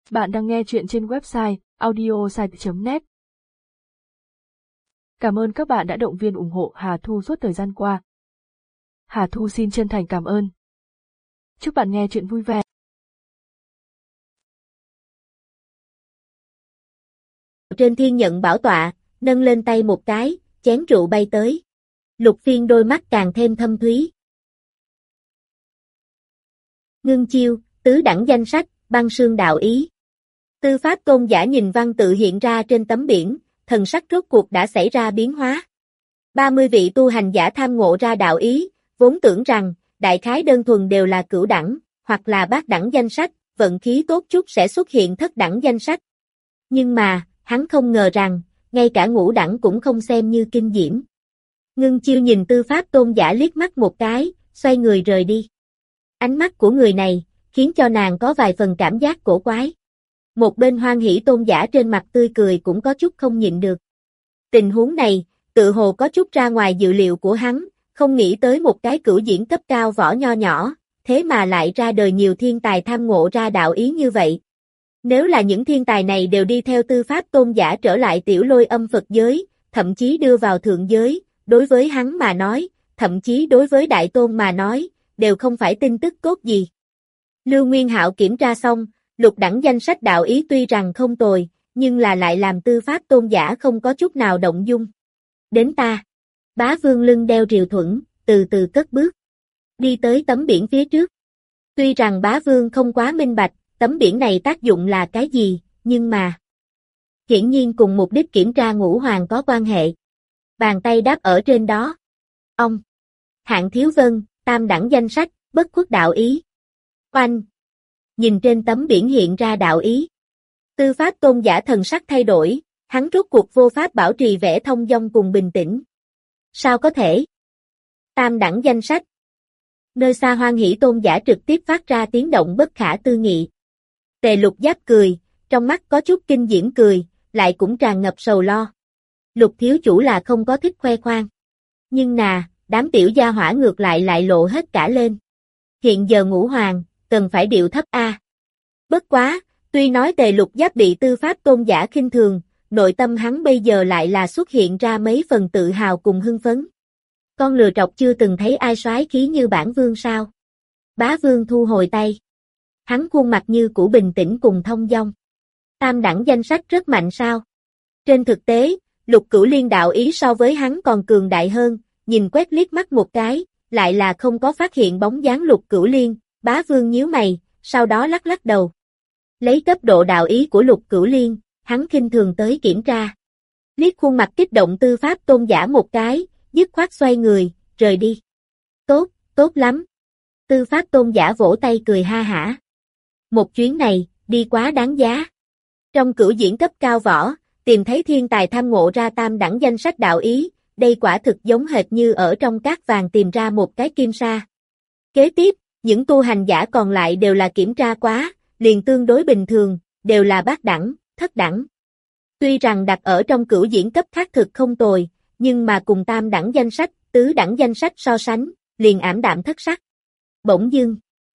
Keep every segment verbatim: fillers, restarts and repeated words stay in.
Bạn đang nghe chuyện trên website audiosite chấm net. Cảm ơn các bạn đã động viên ủng hộ Hà Thu suốt thời gian qua. Hà Thu xin chân thành cảm ơn. Chúc bạn nghe chuyện vui vẻ. Trên thiên nhận bảo tọa, nâng lên tay một cái, chén rượu bay tới. Lục Phiên đôi mắt càng thêm thâm thúy. Ngưng chiêu, tứ đẳng danh sách, băng sương đạo ý. Tư pháp tôn giả nhìn văn tự hiện ra trên tấm biển, thần sắc rốt cuộc đã xảy ra biến hóa. ba mươi vị tu hành giả tham ngộ ra đạo ý, vốn tưởng rằng, đại khái đơn thuần đều là cửu đẳng, hoặc là bát đẳng danh sách, vận khí tốt chút sẽ xuất hiện thất đẳng danh sách. Nhưng mà, hắn không ngờ rằng, ngay cả ngũ đẳng cũng không xem như kinh diễm. Ngưng chiêu nhìn tư pháp tôn giả liếc mắt một cái, xoay người rời đi. Ánh mắt của người này, khiến cho nàng có vài phần cảm giác cổ quái. Một bên Hoan Hỷ tôn giả trên mặt tươi cười cũng có chút không nhịn được. Tình huống này, tự hồ có chút ra ngoài dự liệu của hắn, không nghĩ tới một cái cửu diễn cấp cao võ nho nhỏ, thế mà lại ra đời nhiều thiên tài tham ngộ ra đạo ý như vậy. Nếu là những thiên tài này đều đi theo tư pháp tôn giả trở lại tiểu lôi âm Phật giới, thậm chí đưa vào thượng giới, đối với hắn mà nói, thậm chí đối với đại tôn mà nói, đều không phải tin tức tốt gì. Lưu Nguyên Hạo kiểm tra xong, lục đẳng danh sách đạo ý tuy rằng không tồi, nhưng là lại làm tư pháp tôn giả không có chút nào động dung. Đến ta. Bá Vương lưng đeo rìu thuẫn, từ từ cất bước. Đi tới tấm biển phía trước. Tuy rằng Bá Vương không quá minh bạch, tấm biển này tác dụng là cái gì, nhưng mà hiển nhiên cùng mục đích kiểm tra ngũ hoàng có quan hệ. Bàn tay đáp ở trên đó. Ông. Hạng Thiếu Vân, tam đẳng danh sách, bất khuất đạo ý. Oanh. Nhìn trên tấm biển hiện ra đạo ý. Tư pháp tôn giả thần sắc thay đổi, hắn rốt cuộc vô pháp bảo trì vẻ thông dong cùng bình tĩnh. Sao có thể? Tam đẳng danh sách. Nơi xa Hoan Hỷ tôn giả trực tiếp phát ra tiếng động bất khả tư nghị. Tề Lục Giáp cười, trong mắt có chút kinh diễm cười, lại cũng tràn ngập sầu lo. Lục thiếu chủ là không có thích khoe khoang. Nhưng nà, đám tiểu gia hỏa ngược lại lại lộ hết cả lên. Hiện giờ ngũ hoàng, cần phải điệu thấp a. Bất quá, tuy nói Tề Lục Giáp bị tư pháp tôn giả khinh thường, nội tâm hắn bây giờ lại là xuất hiện ra mấy phần tự hào cùng hưng phấn. Con lừa trọc chưa từng thấy ai soái khí như bản vương sao? Bá Vương thu hồi tay. Hắn khuôn mặt như cũ bình tĩnh cùng thông dong. Tam đẳng danh sách rất mạnh sao? Trên thực tế, Lục Cửu Liên đạo ý so với hắn còn cường đại hơn, nhìn quét liếc mắt một cái, lại là không có phát hiện bóng dáng Lục Cửu Liên. Bá Vương nhíu mày, sau đó lắc lắc đầu. Lấy cấp độ đạo ý của Lục Cửu Liên, hắn khinh thường tới kiểm tra. Liếc khuôn mặt kích động tư pháp tôn giả một cái, dứt khoát xoay người, rời đi. Tốt, tốt lắm. Tư pháp tôn giả vỗ tay cười ha hả. Một chuyến này, đi quá đáng giá. Trong cửu diễn cấp cao võ, tìm thấy thiên tài tham ngộ ra tam đẳng danh sách đạo ý, đây quả thực giống hệt như ở trong cát vàng tìm ra một cái kim sa. Kế tiếp, những tu hành giả còn lại đều là kiểm tra quá, liền tương đối bình thường, đều là bát đẳng, thất đẳng. Tuy rằng đặt ở trong cửu diễn cấp khác thực không tồi, nhưng mà cùng tam đẳng danh sách, tứ đẳng danh sách so sánh, liền ảm đạm thất sắc. Bỗng dưng,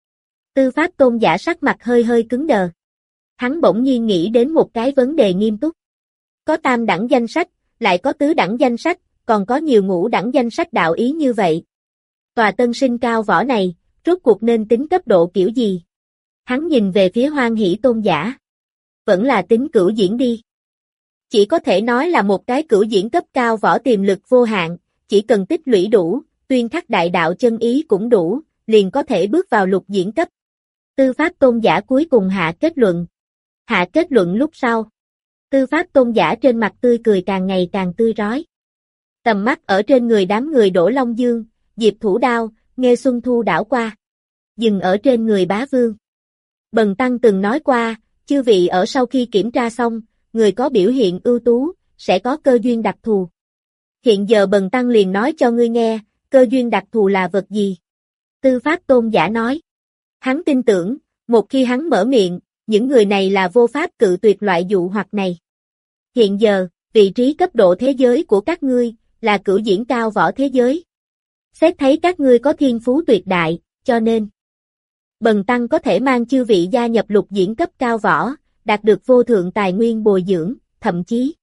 tư pháp tôn giả sắc mặt hơi hơi cứng đờ. Hắn bỗng nhiên nghĩ đến một cái vấn đề nghiêm túc. Có tam đẳng danh sách, lại có tứ đẳng danh sách, còn có nhiều ngũ đẳng danh sách đạo ý như vậy. Tòa tân sinh cao võ này, rốt cuộc nên tính cấp độ kiểu gì? Hắn nhìn về phía Hoan Hỷ tôn giả. Vẫn là tính cửu diễn đi. Chỉ có thể nói là một cái cửu diễn cấp cao võ tiềm lực vô hạn, chỉ cần tích lũy đủ, tuyên khắc đại đạo chân ý cũng đủ, liền có thể bước vào lục diễn cấp. Tư pháp tôn giả cuối cùng hạ kết luận. Hạ kết luận lúc sau. Tư pháp tôn giả trên mặt tươi cười càng ngày càng tươi rói. Tầm mắt ở trên người đám người Đỗ Long Dương, Diệp Thủ Đao, Nghê Xuân Thu đảo qua. Dừng ở trên người Bá Vương. Bần Tăng từng nói qua, chư vị ở sau khi kiểm tra xong, người có biểu hiện ưu tú, sẽ có cơ duyên đặc thù. Hiện giờ Bần Tăng liền nói cho ngươi nghe, cơ duyên đặc thù là vật gì? Tư pháp tôn giả nói. Hắn tin tưởng, một khi hắn mở miệng, những người này là vô pháp cự tuyệt loại dụ hoặc này. Hiện giờ, vị trí cấp độ thế giới của các ngươi, là cửu diễn cao võ thế giới. Xét thấy các ngươi có thiên phú tuyệt đại, cho nên Bần Tăng có thể mang chư vị gia nhập lục diễn cấp cao võ, đạt được vô thượng tài nguyên bồi dưỡng, thậm chí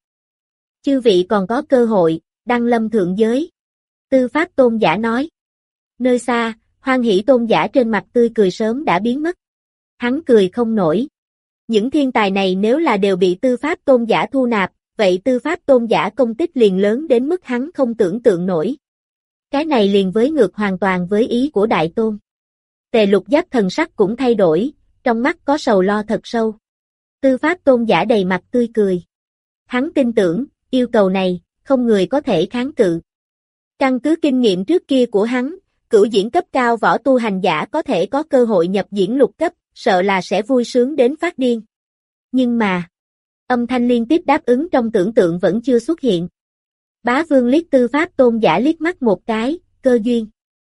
chư vị còn có cơ hội đăng lâm thượng giới. Tư Pháp Tôn giả nói. Nơi xa, Hoan Hỷ Tôn giả trên mặt tươi cười sớm đã biến mất. Hắn cười không nổi. Những thiên tài này nếu là đều bị Tư Pháp Tôn giả thu nạp, vậy Tư Pháp Tôn giả công tích liền lớn đến mức hắn không tưởng tượng nổi. Cái này liền với ngược hoàn toàn với ý của Đại Tôn. Tề Lục Giáp thần sắc cũng thay đổi, trong mắt có sầu lo thật sâu. Tư Pháp Tôn giả đầy mặt tươi cười. Hắn tin tưởng, yêu cầu này, không người có thể kháng cự. Căn cứ kinh nghiệm trước kia của hắn, cửu diễn cấp cao võ tu hành giả có thể có cơ hội nhập diễn lục cấp, sợ là sẽ vui sướng đến phát điên. Nhưng mà, âm thanh liên tiếp đáp ứng trong tưởng tượng vẫn chưa xuất hiện. Bá Vương liếc Tư Pháp Tôn giả liếc mắt một cái, cơ duyên.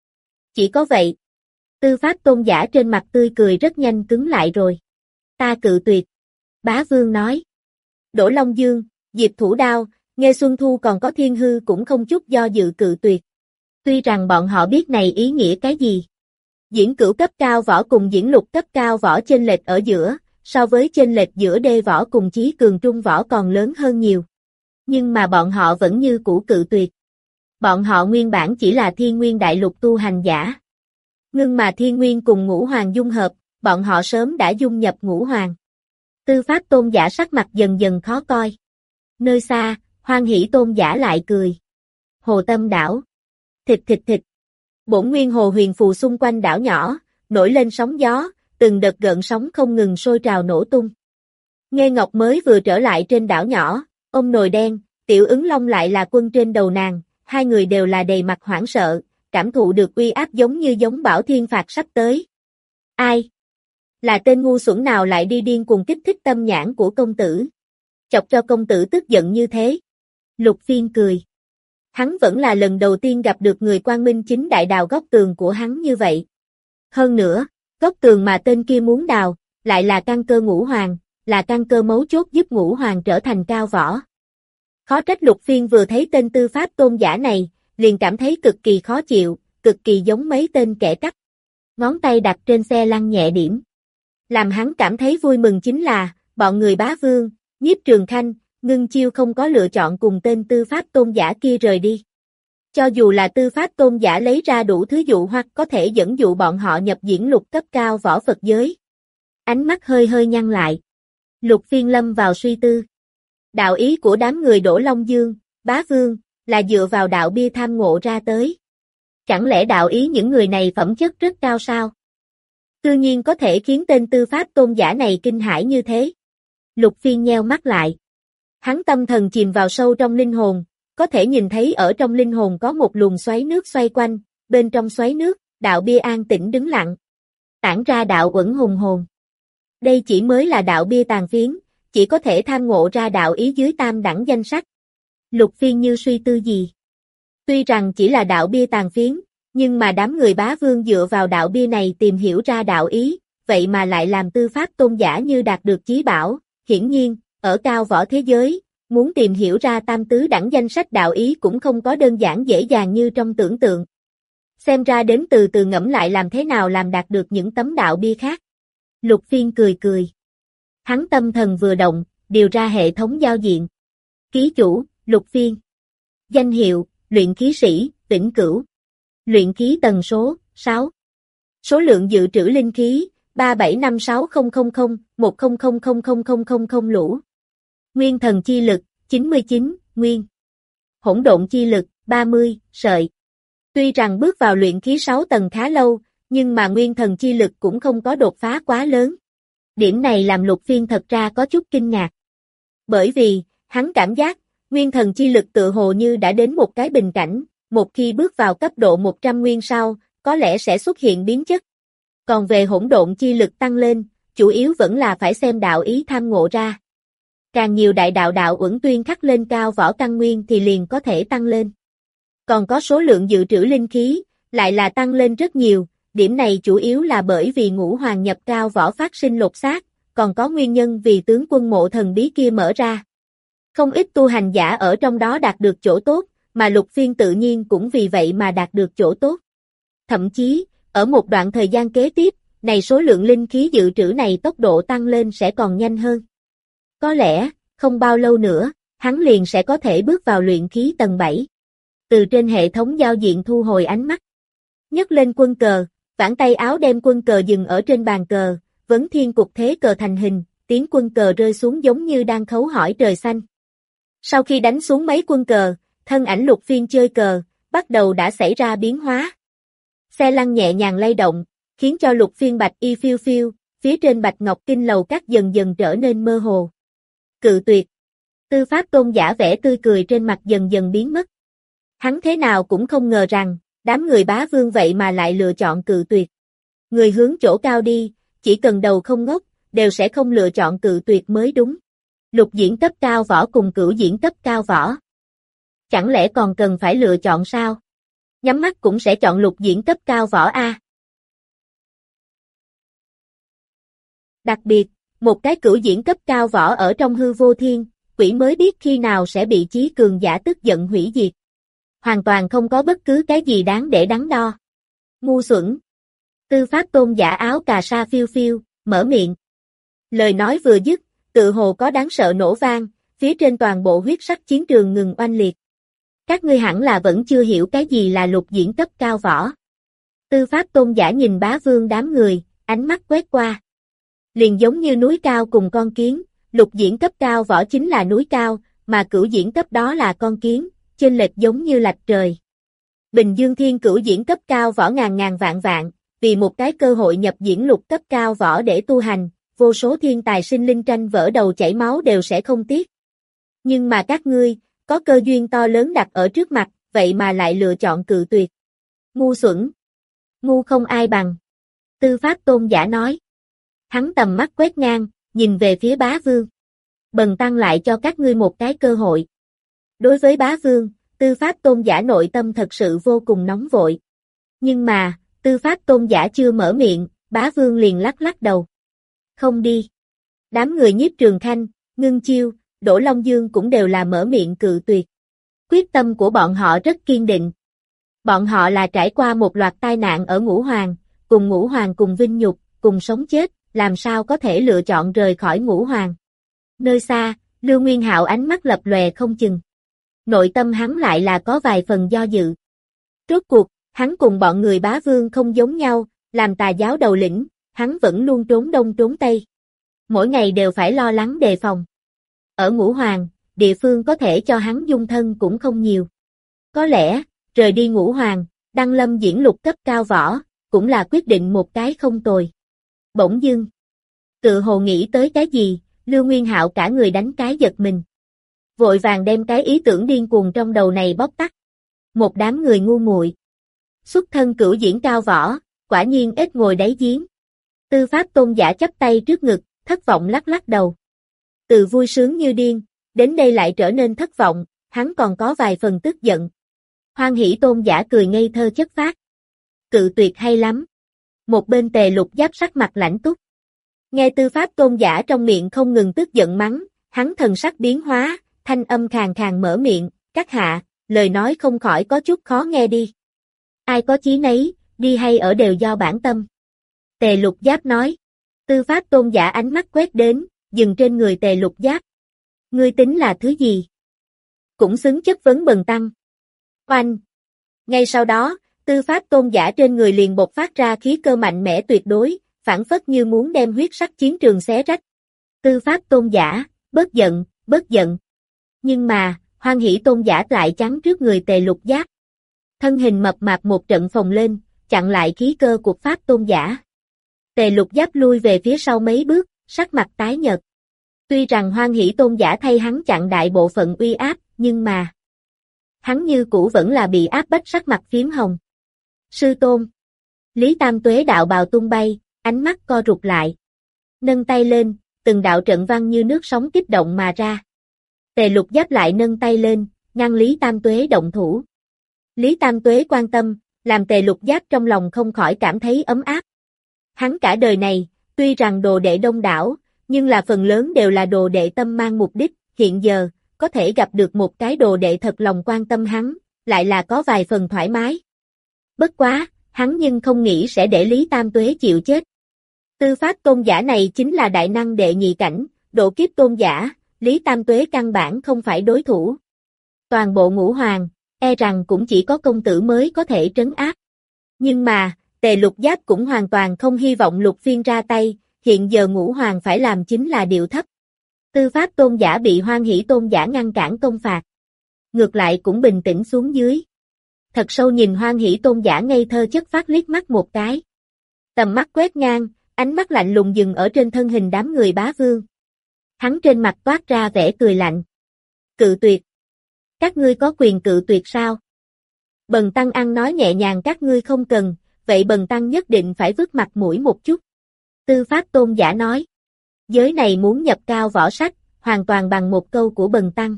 Chỉ có vậy. Tư Pháp Tôn giả trên mặt tươi cười rất nhanh cứng lại rồi. Ta cự tuyệt. Bá Vương nói. Đỗ Long Dương, Diệp Thủ Đao, Nghê Xuân Thu còn có Thiên Hư cũng không chút do dự cự tuyệt. Tuy rằng bọn họ biết này ý nghĩa cái gì. Diễn cửu cấp cao võ cùng diễn lục cấp cao võ chênh lệch ở giữa, so với chênh lệch giữa đê võ cùng chí cường trung võ còn lớn hơn nhiều. Nhưng mà bọn họ vẫn như cũ cự tuyệt. Bọn họ nguyên bản chỉ là thiên nguyên đại lục tu hành giả. Nhưng mà thiên nguyên cùng ngũ hoàng dung hợp, bọn họ sớm đã dung nhập ngũ hoàng. Tư Pháp Tôn giả sắc mặt dần dần khó coi. Nơi xa, Hoan Hỷ Tôn giả lại cười. Hồ Tâm đảo. Thịt thịt thịt. Bổn nguyên hồ huyền phù xung quanh đảo nhỏ, nổi lên sóng gió, từng đợt gợn sóng không ngừng sôi trào nổ tung. Nghê Ngọc mới vừa trở lại trên đảo nhỏ, ôm nồi đen, Tiểu Ứng Long lại là quân trên đầu nàng, hai người đều là đầy mặt hoảng sợ, cảm thụ được uy áp giống như giống bão thiên phạt sắp tới. Ai? Là tên ngu xuẩn nào lại đi điên cuồng kích thích tâm nhãn của công tử? Chọc cho công tử tức giận như thế. Lục Phiên cười. Hắn vẫn là lần đầu tiên gặp được người quang minh chính đại đào góc tường của hắn như vậy. Hơn nữa, góc tường mà tên kia muốn đào, lại là căn cơ ngũ hoàng, là căn cơ mấu chốt giúp ngũ hoàng trở thành cao võ. Khó trách Lục Phiên vừa thấy tên Tư Pháp Tôn giả này, liền cảm thấy cực kỳ khó chịu, cực kỳ giống mấy tên kẻ cắp. Ngón tay đặt trên xe lăn nhẹ điểm. Làm hắn cảm thấy vui mừng chính là, bọn người Bá Vương, Nhiếp Trường Khanh, Ngưng Chiêu không có lựa chọn cùng tên Tư Pháp Tôn giả kia rời đi. Cho dù là Tư Pháp Tôn giả lấy ra đủ thứ dụ hoặc có thể dẫn dụ bọn họ nhập diễn lục cấp cao võ Phật giới. Ánh mắt hơi hơi nhăn lại. Lục Phiên lâm vào suy tư. Đạo ý của đám người Đỗ Long Dương, Bá Vương, là dựa vào đạo bia tham ngộ ra tới. Chẳng lẽ đạo ý những người này phẩm chất rất cao sao? Tự nhiên có thể khiến tên Tư Pháp Tôn giả này kinh hãi như thế. Lục Phiên nheo mắt lại. Hắn tâm thần chìm vào sâu trong linh hồn, có thể nhìn thấy ở trong linh hồn có một luồng xoáy nước xoay quanh, bên trong xoáy nước, đạo bia an tĩnh đứng lặng. Tản ra đạo uẩn hùng hồn. Đây chỉ mới là đạo bia tàn phiến, chỉ có thể tham ngộ ra đạo ý dưới tam đẳng danh sách. Lục Phiên như suy tư gì. Tuy rằng chỉ là đạo bia tàn phiến, nhưng mà đám người Bá Vương dựa vào đạo bia này tìm hiểu ra đạo ý, vậy mà lại làm Tư Pháp Tôn giả như đạt được chí bảo, hiển nhiên, ở cao võ thế giới, muốn tìm hiểu ra tam tứ đẳng danh sách đạo ý cũng không có đơn giản dễ dàng như trong tưởng tượng. Xem ra đến từ từ ngẫm lại làm thế nào làm đạt được những tấm đạo bia khác. Lục Phiên cười cười. Hắn tâm thần vừa động, điều ra hệ thống giao diện. Ký chủ, Lục Phiên. Danh hiệu, luyện khí sĩ, Vĩnh Cửu. Luyện khí tần số, sáu. Số lượng dự trữ linh khí, ba bảy năm sáu không không không, một không không không không không không không lũ. Nguyên thần chi lực, chín mươi chín, nguyên. Hỗn độn chi lực, ba mươi, sợi. Tuy rằng bước vào luyện khí sáu tầng khá lâu, nhưng mà nguyên thần chi lực cũng không có đột phá quá lớn. Điểm này làm Lục Phiên thật ra có chút kinh ngạc. Bởi vì, hắn cảm giác, nguyên thần chi lực tự hồ như đã đến một cái bình cảnh, một khi bước vào cấp độ một trăm nguyên sau, có lẽ sẽ xuất hiện biến chất. Còn về hỗn độn chi lực tăng lên, chủ yếu vẫn là phải xem đạo ý tham ngộ ra. Càng nhiều đại đạo đạo uẩn tuyên khắc lên cao võ căn nguyên thì liền có thể tăng lên. Còn có số lượng dự trữ linh khí, lại là tăng lên rất nhiều, điểm này chủ yếu là bởi vì ngũ hoàng nhập cao võ phát sinh lột xác, còn có nguyên nhân vì tướng quân mộ thần bí kia mở ra. Không ít tu hành giả ở trong đó đạt được chỗ tốt, mà Lục Phiên tự nhiên cũng vì vậy mà đạt được chỗ tốt. Thậm chí, ở một đoạn thời gian kế tiếp, này số lượng linh khí dự trữ này tốc độ tăng lên sẽ còn nhanh hơn. Có lẽ, không bao lâu nữa, hắn liền sẽ có thể bước vào luyện khí tầng bảy. Từ trên hệ thống giao diện thu hồi ánh mắt. Nhấc lên quân cờ, vãn tay áo đem quân cờ dừng ở trên bàn cờ, vấn thiên cục thế cờ thành hình, tiếng quân cờ rơi xuống giống như đang khấu hỏi trời xanh. Sau khi đánh xuống mấy quân cờ, thân ảnh Lục Phiên chơi cờ, bắt đầu đã xảy ra biến hóa. Xe lăn nhẹ nhàng lay động, khiến cho Lục Phiên bạch y phiêu phiêu, phía trên bạch ngọc kinh lầu các dần dần trở nên mơ hồ. Cự tuyệt. Tư pháp tôn giả vẻ tươi cười trên mặt dần dần biến mất. Hắn thế nào cũng không ngờ rằng, đám người bá vương vậy mà lại lựa chọn cự tuyệt. Người hướng chỗ cao đi, chỉ cần đầu không ngốc, đều sẽ không lựa chọn cự tuyệt mới đúng. Lục diễn cấp cao võ cùng cửu diễn cấp cao võ. Chẳng lẽ còn cần phải lựa chọn sao? Nhắm mắt cũng sẽ chọn lục diễn cấp cao võ A. Đặc biệt, một cái cửu diễn cấp cao võ ở trong hư vô thiên, quỷ mới biết khi nào sẽ bị chí cường giả tức giận hủy diệt. Hoàn toàn không có bất cứ cái gì đáng để đắn đo. Ngu xuẩn. Tư pháp tôn giả áo cà sa phiêu phiêu, mở miệng. Lời nói vừa dứt, tự hồ có đáng sợ nổ vang, phía trên toàn bộ huyết sắc chiến trường ngừng oanh liệt. Các ngươi hẳn là vẫn chưa hiểu cái gì là lục diễn cấp cao võ. Tư pháp tôn giả nhìn bá vương đám người, ánh mắt quét qua. Liền giống như núi cao cùng con kiến, lục diễn cấp cao võ chính là núi cao, mà cửu diễn cấp đó là con kiến, chênh lệch giống như lạch trời. Bình Dương Thiên cửu diễn cấp cao võ ngàn ngàn vạn vạn, vì một cái cơ hội nhập diễn lục cấp cao võ để tu hành, vô số thiên tài sinh linh tranh vỡ đầu chảy máu đều sẽ không tiếc. Nhưng mà các ngươi, có cơ duyên to lớn đặt ở trước mặt, vậy mà lại lựa chọn cự tuyệt. Ngu xuẩn. Ngu không ai bằng. Tư pháp tôn giả nói. Hắn tầm mắt quét ngang, nhìn về phía bá vương. Bần tăng lại cho các ngươi một cái cơ hội. Đối với bá vương, tư pháp tôn giả nội tâm thật sự vô cùng nóng vội. Nhưng mà, tư pháp tôn giả chưa mở miệng, bá vương liền lắc lắc đầu. Không đi. Đám người Nhiếp Trường Khanh, Ngưng Chiêu, Đỗ Long Dương cũng đều là mở miệng cự tuyệt. Quyết tâm của bọn họ rất kiên định. Bọn họ là trải qua một loạt tai nạn ở Ngũ Hoàng, cùng Ngũ Hoàng cùng vinh nhục, cùng sống chết, làm sao có thể lựa chọn rời khỏi Ngũ Hoàng. Nơi xa, Lưu Nguyên Hạo ánh mắt lập lòe không chừng. Nội tâm hắn lại là có vài phần do dự. Rốt cuộc, hắn cùng bọn người bá vương không giống nhau, làm tà giáo đầu lĩnh, hắn vẫn luôn trốn đông trốn tây. Mỗi ngày đều phải lo lắng đề phòng. Ở Ngũ Hoàng, địa phương có thể cho hắn dung thân cũng không nhiều. Có lẽ, rời đi Ngũ Hoàng, đăng lâm diễn lục cấp cao võ, cũng là quyết định một cái không tồi. Bỗng dưng, tự hồ nghĩ tới cái gì, Lưu Nguyên Hạo cả người đánh cái giật mình. Vội vàng đem cái ý tưởng điên cuồng trong đầu này bóc tắt. Một đám người ngu muội. Xuất thân cửu diễn cao võ, quả nhiên ít ngồi đáy giếng. Tư pháp tôn giả chắp tay trước ngực, thất vọng lắc lắc đầu. Từ vui sướng như điên, đến đây lại trở nên thất vọng, hắn còn có vài phần tức giận. Hoan hỷ tôn giả cười ngây thơ chất phác. Cự tuyệt hay lắm. Một bên Tề Lục Giáp sắc mặt lãnh túc. Nghe tư pháp tôn giả trong miệng không ngừng tức giận mắng, hắn thần sắc biến hóa, thanh âm khàn khàn mở miệng, các hạ, lời nói không khỏi có chút khó nghe đi. Ai có chí nấy, đi hay ở đều do bản tâm. Tề Lục Giáp nói. Tư pháp tôn giả ánh mắt quét đến, dừng trên người Tề Lục Giáp. Ngươi tính là thứ gì? Cũng xứng chất vấn bần tăng. Oanh! Ngay sau đó, tư pháp tôn giả trên người liền bộc phát ra khí cơ mạnh mẽ tuyệt đối, phản phất như muốn đem huyết sắc chiến trường xé rách. Tư pháp tôn giả, bớt giận, bớt giận. Nhưng mà, hoan hỷ tôn giả lại chắn trước người Tề Lục Giáp. Thân hình mập mạp một trận phồng lên, chặn lại khí cơ của pháp tôn giả. Tề Lục Giáp lui về phía sau mấy bước, sắc mặt tái nhợt. Tuy rằng hoan hỷ tôn giả thay hắn chặn đại bộ phận uy áp, nhưng mà hắn như cũ vẫn là bị áp bách sắc mặt phím hồng. Sư tôn. Lý Tam Tuế đạo bào tung bay, ánh mắt co rụt lại. Nâng tay lên, từng đạo trận văn như nước sóng kích động mà ra. Tề Lục Giáp lại nâng tay lên, ngăn Lý Tam Tuế động thủ. Lý Tam Tuế quan tâm, làm Tề Lục Giáp trong lòng không khỏi cảm thấy ấm áp. Hắn cả đời này, tuy rằng đồ đệ đông đảo, nhưng là phần lớn đều là đồ đệ tâm mang mục đích, hiện giờ, có thể gặp được một cái đồ đệ thật lòng quan tâm hắn, lại là có vài phần thoải mái. Bất quá, hắn nhưng không nghĩ sẽ để Lý Tam Tuế chịu chết. Tư pháp tôn giả này chính là đại năng đệ nhị cảnh, độ kiếp tôn giả, Lý Tam Tuế căn bản không phải đối thủ. Toàn bộ ngũ hoàng, e rằng cũng chỉ có công tử mới có thể trấn áp. Nhưng mà, Tề Lục Giáp cũng hoàn toàn không hy vọng Lục Phiên ra tay, hiện giờ ngũ hoàng phải làm chính là điệu thấp. Tư pháp tôn giả bị Hoan Hỷ tôn giả ngăn cản công phạt. Ngược lại cũng bình tĩnh xuống dưới. Thật sâu nhìn Hoan Hỷ tôn giả ngây thơ chất phát liếc mắt một cái. Tầm mắt quét ngang, ánh mắt lạnh lùng dừng ở trên thân hình đám người bá vương. Hắn trên mặt toát ra vẻ cười lạnh. Cự tuyệt. Các ngươi có quyền cự tuyệt sao? Bần tăng ăn nói nhẹ nhàng các ngươi không cần, vậy bần tăng nhất định phải vứt mặt mũi một chút. Tư pháp tôn giả nói. Giới này muốn nhập cao võ sách, hoàn toàn bằng một câu của bần tăng.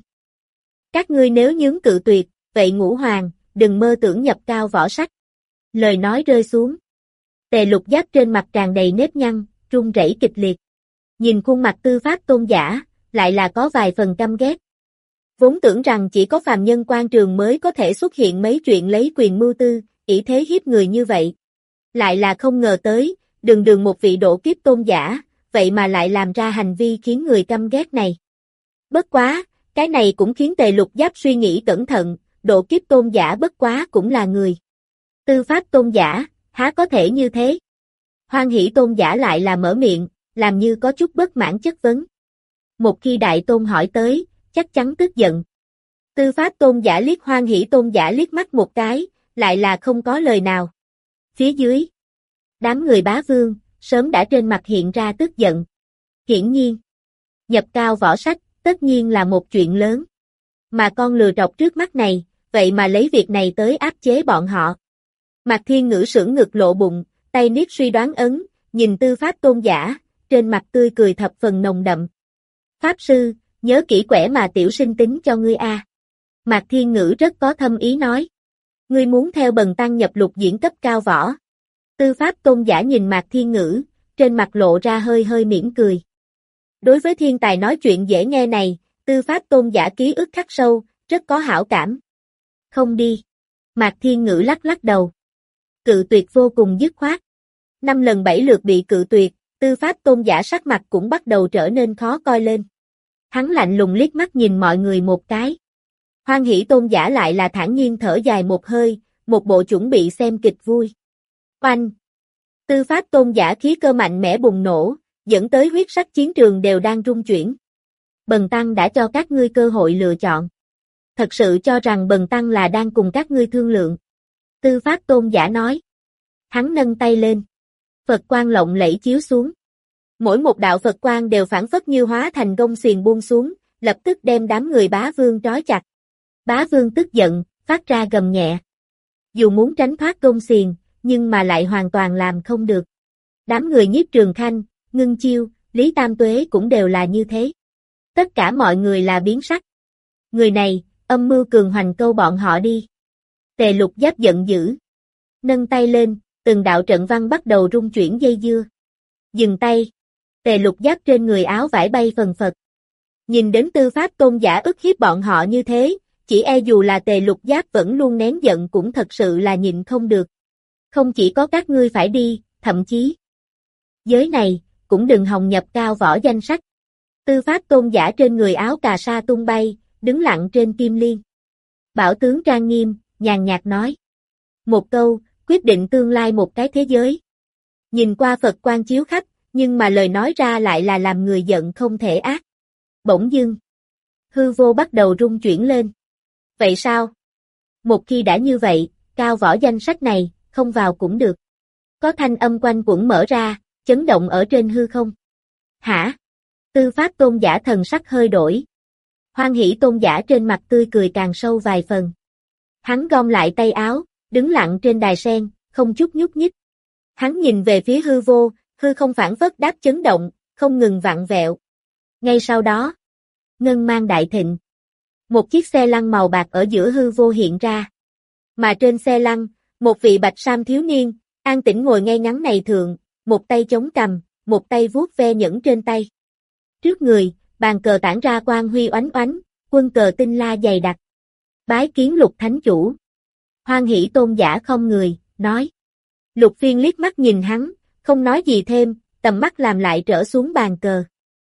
Các ngươi nếu nhướng cự tuyệt, vậy ngũ hoàng, đừng mơ tưởng nhập cao võ sách. Lời nói rơi xuống. Tề Lục Giáp trên mặt tràn đầy nếp nhăn, run rẩy kịch liệt. Nhìn khuôn mặt tư pháp tôn giả, lại là có vài phần căm ghét. Vốn tưởng rằng chỉ có phàm nhân quan trường mới có thể xuất hiện mấy chuyện lấy quyền mưu tư, ỷ thế hiếp người như vậy. Lại là không ngờ tới, đường đường một vị độ kiếp tôn giả, vậy mà lại làm ra hành vi khiến người căm ghét này. Bất quá, cái này cũng khiến Tề Lục Giáp suy nghĩ cẩn thận, độ kiếp tôn giả bất quá cũng là người. Tư pháp tôn giả, há có thể như thế? Hoan Hỷ tôn giả lại là mở miệng, làm như có chút bất mãn chất vấn. Một khi đại tôn hỏi tới, chắc chắn tức giận. Tư pháp tôn giả liếc Hoan Hỷ tôn giả liếc mắt một cái, lại là không có lời nào. Phía dưới, đám người bá vương, sớm đã trên mặt hiện ra tức giận. Hiển nhiên, nhập cao võ sách, tất nhiên là một chuyện lớn. Mà con lừa trọc trước mắt này, vậy mà lấy việc này tới áp chế bọn họ. Mạc Thiên Ngữ sững ngực lộ bụng, tay niết suy đoán ấn, nhìn tư pháp tôn giả, trên mặt tươi cười thập phần nồng đậm. Pháp sư, nhớ kỹ quẻ mà tiểu sinh tính cho ngươi a. Mạc Thiên Ngữ rất có thâm ý nói. Ngươi muốn theo bần tăng nhập lục diễn cấp cao võ. Tư pháp tôn giả nhìn Mạc Thiên Ngữ, trên mặt lộ ra hơi hơi mỉm cười. Đối với thiên tài nói chuyện dễ nghe này, tư pháp tôn giả ký ức khắc sâu, rất có hảo cảm. Không đi. Mạc Thiên Ngữ lắc lắc đầu. Cự tuyệt vô cùng dứt khoát. Năm lần bảy lượt bị cự tuyệt, tư pháp tôn giả sắc mặt cũng bắt đầu trở nên khó coi lên. Hắn lạnh lùng liếc mắt nhìn mọi người một cái. Hoan Hỷ tôn giả lại là thản nhiên thở dài một hơi, một bộ chuẩn bị xem kịch vui. Oanh! Tư pháp tôn giả khí cơ mạnh mẽ bùng nổ, dẫn tới huyết sắc chiến trường đều đang rung chuyển. Bần tăng đã cho các ngươi cơ hội lựa chọn. Thật sự cho rằng bần tăng là đang cùng các ngươi thương lượng. Tư pháp tôn giả nói. Hắn nâng tay lên. Phật quang lộng lẫy chiếu xuống. Mỗi một đạo Phật quang đều phản phất như hóa thành gông xiềng buông xuống, lập tức đem đám người bá vương trói chặt. Bá vương tức giận, phát ra gầm nhẹ. Dù muốn tránh thoát gông xiềng, nhưng mà lại hoàn toàn làm không được. Đám người Nhiếp Trường Khanh, Ngưng Chiêu, Lý Tam Tuế cũng đều là như thế. Tất cả mọi người là biến sắc. Người này, âm mưu cường hoành câu bọn họ đi. Tề Lục Giáp giận dữ. Nâng tay lên, từng đạo trận văn bắt đầu rung chuyển dây dưa. Dừng tay. Tề Lục Giáp trên người áo vải bay phần phật. Nhìn đến tư pháp tôn giả ức hiếp bọn họ như thế, chỉ e dù là Tề Lục Giáp vẫn luôn nén giận cũng thật sự là nhịn không được. Không chỉ có các ngươi phải đi, thậm chí giới này, cũng đừng hòng nhập cao võ danh sách. Tư pháp tôn giả trên người áo cà sa tung bay, đứng lặng trên kim liên. Bảo tướng trang nghiêm, nhàn nhạt nói. Một câu, quyết định tương lai một cái thế giới. Nhìn qua Phật quang chiếu khắp, nhưng mà lời nói ra lại là làm người giận không thể ác. Bỗng dưng, hư vô bắt đầu rung chuyển lên. Vậy sao? Một khi đã như vậy, cao võ danh sách này, không vào cũng được. Có thanh âm quanh quẩn mở ra, chấn động ở trên hư không. Hả? Tư pháp tôn giả thần sắc hơi đổi. Hoan Hỷ tôn giả trên mặt tươi cười càng sâu vài phần. Hắn gom lại tay áo, đứng lặng trên đài sen, không chút nhúc nhích. Hắn nhìn về phía hư vô, hư không phản phất đáp chấn động, không ngừng vặn vẹo. Ngay sau đó, ngân mang đại thịnh. Một chiếc xe lăn màu bạc ở giữa hư vô hiện ra. Mà trên xe lăn, một vị bạch sam thiếu niên, an tĩnh ngồi ngay ngắn này thượng, một tay chống cằm, một tay vuốt ve nhẫn trên tay. Trước người, bàn cờ tản ra quang huy oánh oánh, quân cờ tinh la dày đặc. Bái kiến Lục thánh chủ. Hoan Hỷ tôn giả không người, nói. Lục Phiên liếc mắt nhìn hắn, không nói gì thêm, tầm mắt làm lại trở xuống bàn cờ.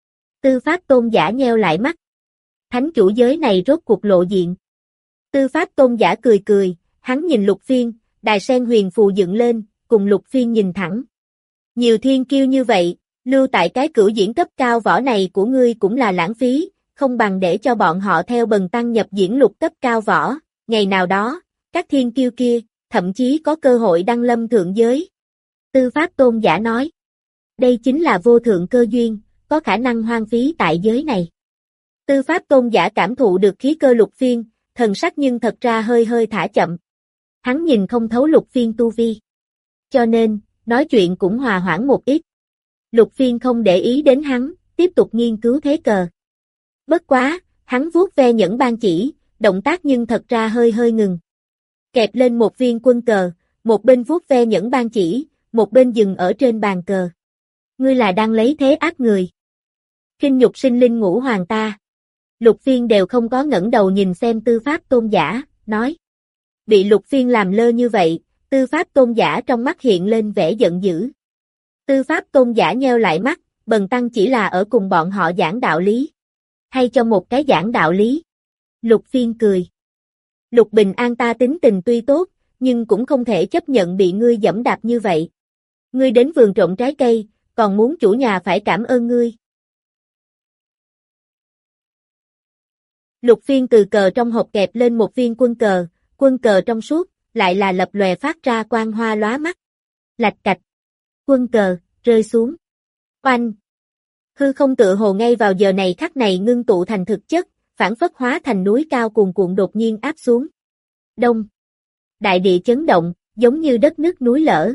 Tư pháp tôn giả nheo lại mắt. Thánh chủ giới này rốt cuộc lộ diện. Tư pháp tôn giả cười cười, hắn nhìn Lục Phiên, đài sen huyền phù dựng lên, cùng Lục Phiên nhìn thẳng. Nhiều thiên kiêu như vậy, lưu tại cái cửu diễn cấp cao võ này của ngươi cũng là lãng phí, không bằng để cho bọn họ theo bần tăng nhập diễn lục cấp cao võ, ngày nào đó, các thiên kiêu kia, thậm chí có cơ hội đăng lâm thượng giới. Tư pháp tôn giả nói, đây chính là vô thượng cơ duyên, có khả năng hoang phí tại giới này. Tư pháp tôn giả cảm thụ được khí cơ Lục Phiên, thần sắc nhưng thật ra hơi hơi thả chậm. Hắn nhìn không thấu Lục Phiên tu vi. Cho nên, nói chuyện cũng hòa hoãn một ít. Lục Phiên không để ý đến hắn, tiếp tục nghiên cứu thế cờ. Bất quá, hắn vuốt ve nhẫn ban chỉ, động tác nhưng thật ra hơi hơi ngừng. Kẹp lên một viên quân cờ, một bên vuốt ve nhẫn ban chỉ, một bên dừng ở trên bàn cờ. Ngươi là đang lấy thế áp người. Khinh nhục sinh linh ngũ hoàng ta. Lục Phiên đều không có ngẩng đầu nhìn xem tư pháp tôn giả, nói. Bị Lục Phiên làm lơ như vậy, tư pháp tôn giả trong mắt hiện lên vẻ giận dữ. Tư pháp tôn giả nheo lại mắt, bần tăng chỉ là ở cùng bọn họ giảng đạo lý. Hay cho một cái giảng đạo lý. Lục Phiên cười. Lục Bình An ta tính tình tuy tốt, nhưng cũng không thể chấp nhận bị ngươi giẫm đạp như vậy. Ngươi đến vườn trộm trái cây, còn muốn chủ nhà phải cảm ơn ngươi. Lục Phiên từ cờ trong hộp kẹp lên một viên quân cờ, quân cờ trong suốt, lại là lập lòe phát ra quang hoa lóa mắt. Lạch cạch. Quân cờ, rơi xuống. Oanh. Hư không tựa hồ ngay vào giờ này khắc này ngưng tụ thành thực chất, phản phất hóa thành núi cao cuồn cuộn đột nhiên áp xuống. Đông. Đại địa chấn động, giống như đất nứt núi lở.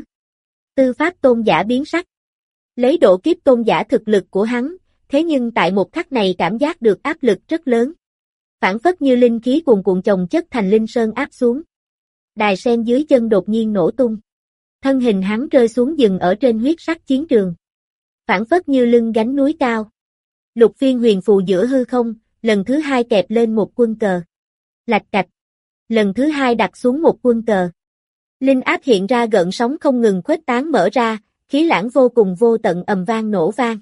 Tư pháp tôn giả biến sắc. Lấy độ kiếp tôn giả thực lực của hắn, thế nhưng tại một khắc này cảm giác được áp lực rất lớn. Phản phất như linh khí cuồn cuộn chồng chất thành linh sơn áp xuống. Đài sen dưới chân đột nhiên nổ tung. Thân hình hắn rơi xuống dừng ở trên huyết sắc chiến trường. Phản phất như lưng gánh núi cao. Lục Phiên huyền phù giữa hư không, lần thứ hai kẹp lên một quân cờ. Lạch cạch. Lần thứ hai đặt xuống một quân cờ. Linh áp hiện ra gợn sóng không ngừng khuếch tán mở ra, khí lãng vô cùng vô tận ầm vang nổ vang.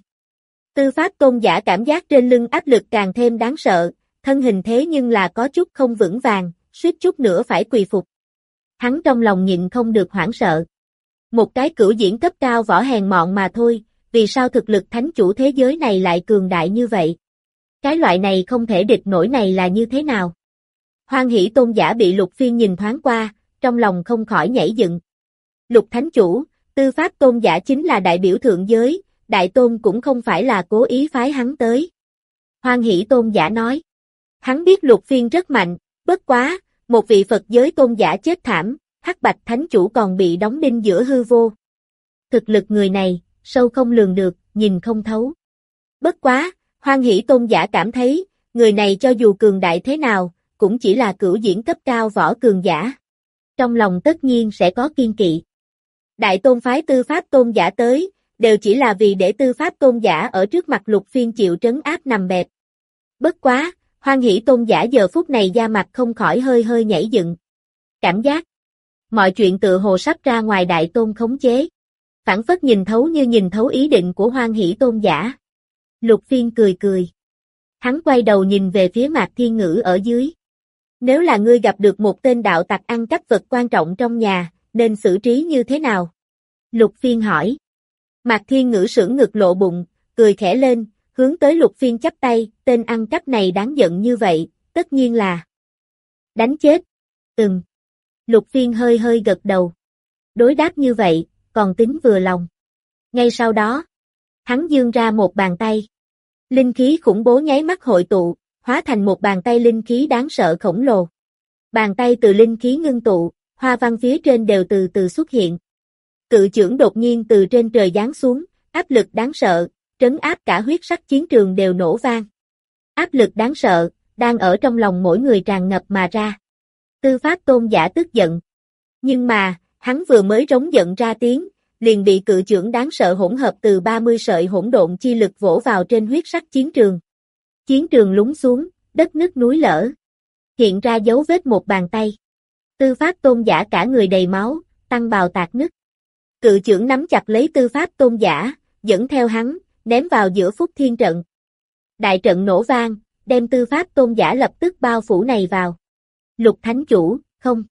Tư pháp tôn giả cảm giác trên lưng áp lực càng thêm đáng sợ, thân hình thế nhưng là có chút không vững vàng, suýt chút nữa phải quỳ phục. Hắn trong lòng nhịn không được hoảng sợ. Một cái cửu diễn cấp cao võ hèn mọn mà thôi, vì sao thực lực thánh chủ thế giới này lại cường đại như vậy? Cái loại này không thể địch nổi này là như thế nào? Hoan Hỷ tôn giả bị Lục Phiên nhìn thoáng qua, trong lòng không khỏi nhảy dựng. Lục thánh chủ, tư pháp tôn giả chính là đại biểu thượng giới, đại tôn cũng không phải là cố ý phái hắn tới. Hoan Hỷ tôn giả nói. Hắn biết Lục Phiên rất mạnh, bất quá, một vị Phật giới tôn giả chết thảm, Hắc Bạch thánh chủ còn bị đóng đinh giữa hư vô. Thực lực người này, sâu không lường được, nhìn không thấu. Bất quá, Hoan Hỷ tôn giả cảm thấy, người này cho dù cường đại thế nào, cũng chỉ là cửu diễn cấp cao võ cường giả. Trong lòng tất nhiên sẽ có kiên kỵ. Đại tôn phái tư pháp tôn giả tới, đều chỉ là vì để tư pháp tôn giả ở trước mặt Lục Phiên chịu trấn áp nằm bẹp. Bất quá, Hoan Hỷ tôn giả giờ phút này da mặt không khỏi hơi hơi nhảy dựng. Cảm giác, mọi chuyện tựa hồ sắp ra ngoài đại tôn khống chế. Phản phất nhìn thấu như nhìn thấu ý định của Hoan Hỷ tôn giả. Lục Phiên cười cười. Hắn quay đầu nhìn về phía Mạc Thiên Ngữ ở dưới. Nếu là ngươi gặp được một tên đạo tặc ăn cắp vật quan trọng trong nhà, nên xử trí như thế nào? Lục Phiên hỏi. Mạc Thiên Ngữ sững ngực lộ bụng, cười khẽ lên, hướng tới Lục Phiên chắp tay, tên ăn cắp này đáng giận như vậy, tất nhiên là đánh chết. Ừm. Lục Phiên hơi hơi gật đầu. Đối đáp như vậy, còn tính vừa lòng. Ngay sau đó, hắn giương ra một bàn tay. Linh khí khủng bố nháy mắt hội tụ, hóa thành một bàn tay linh khí đáng sợ khổng lồ. Bàn tay từ linh khí ngưng tụ, hoa văn phía trên đều từ từ xuất hiện. Cự chưởng đột nhiên từ trên trời giáng xuống, áp lực đáng sợ, trấn áp cả huyết sắc chiến trường đều nổ vang. Áp lực đáng sợ, đang ở trong lòng mỗi người tràn ngập mà ra. Tư pháp tôn giả tức giận. Nhưng mà, hắn vừa mới rống giận ra tiếng, liền bị cự chưởng đáng sợ hỗn hợp từ ba mươi sợi hỗn độn chi lực vỗ vào trên huyết sắc chiến trường. Chiến trường lún xuống, đất nứt núi lở. Hiện ra dấu vết một bàn tay. Tư pháp tôn giả cả người đầy máu, tăng bào tạc nứt. Cự chưởng nắm chặt lấy tư pháp tôn giả, dẫn theo hắn, ném vào giữa phúc thiên trận. Đại trận nổ vang, đem tư pháp tôn giả lập tức bao phủ này vào. Lục thánh chủ, không.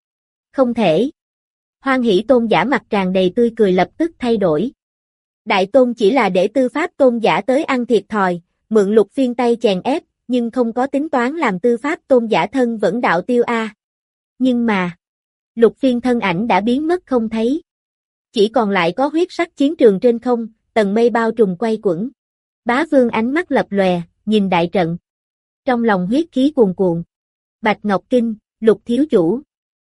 Không thể. Hoan hỷ tôn giả mặt tràn đầy tươi cười lập tức thay đổi. Đại tôn chỉ là để tư pháp tôn giả tới ăn thiệt thòi, mượn lục phiên tay chèn ép, nhưng không có tính toán làm tư pháp tôn giả thân vẫn đạo tiêu a. Nhưng mà, lục phiên thân ảnh đã biến mất không thấy. Chỉ còn lại có huyết sắc chiến trường trên không, tầng mây bao trùm quay quẩn. Bá Vương ánh mắt lập lòe, nhìn đại trận. Trong lòng huyết khí cuồn cuộn. Bạch Ngọc Kinh, Lục thiếu chủ.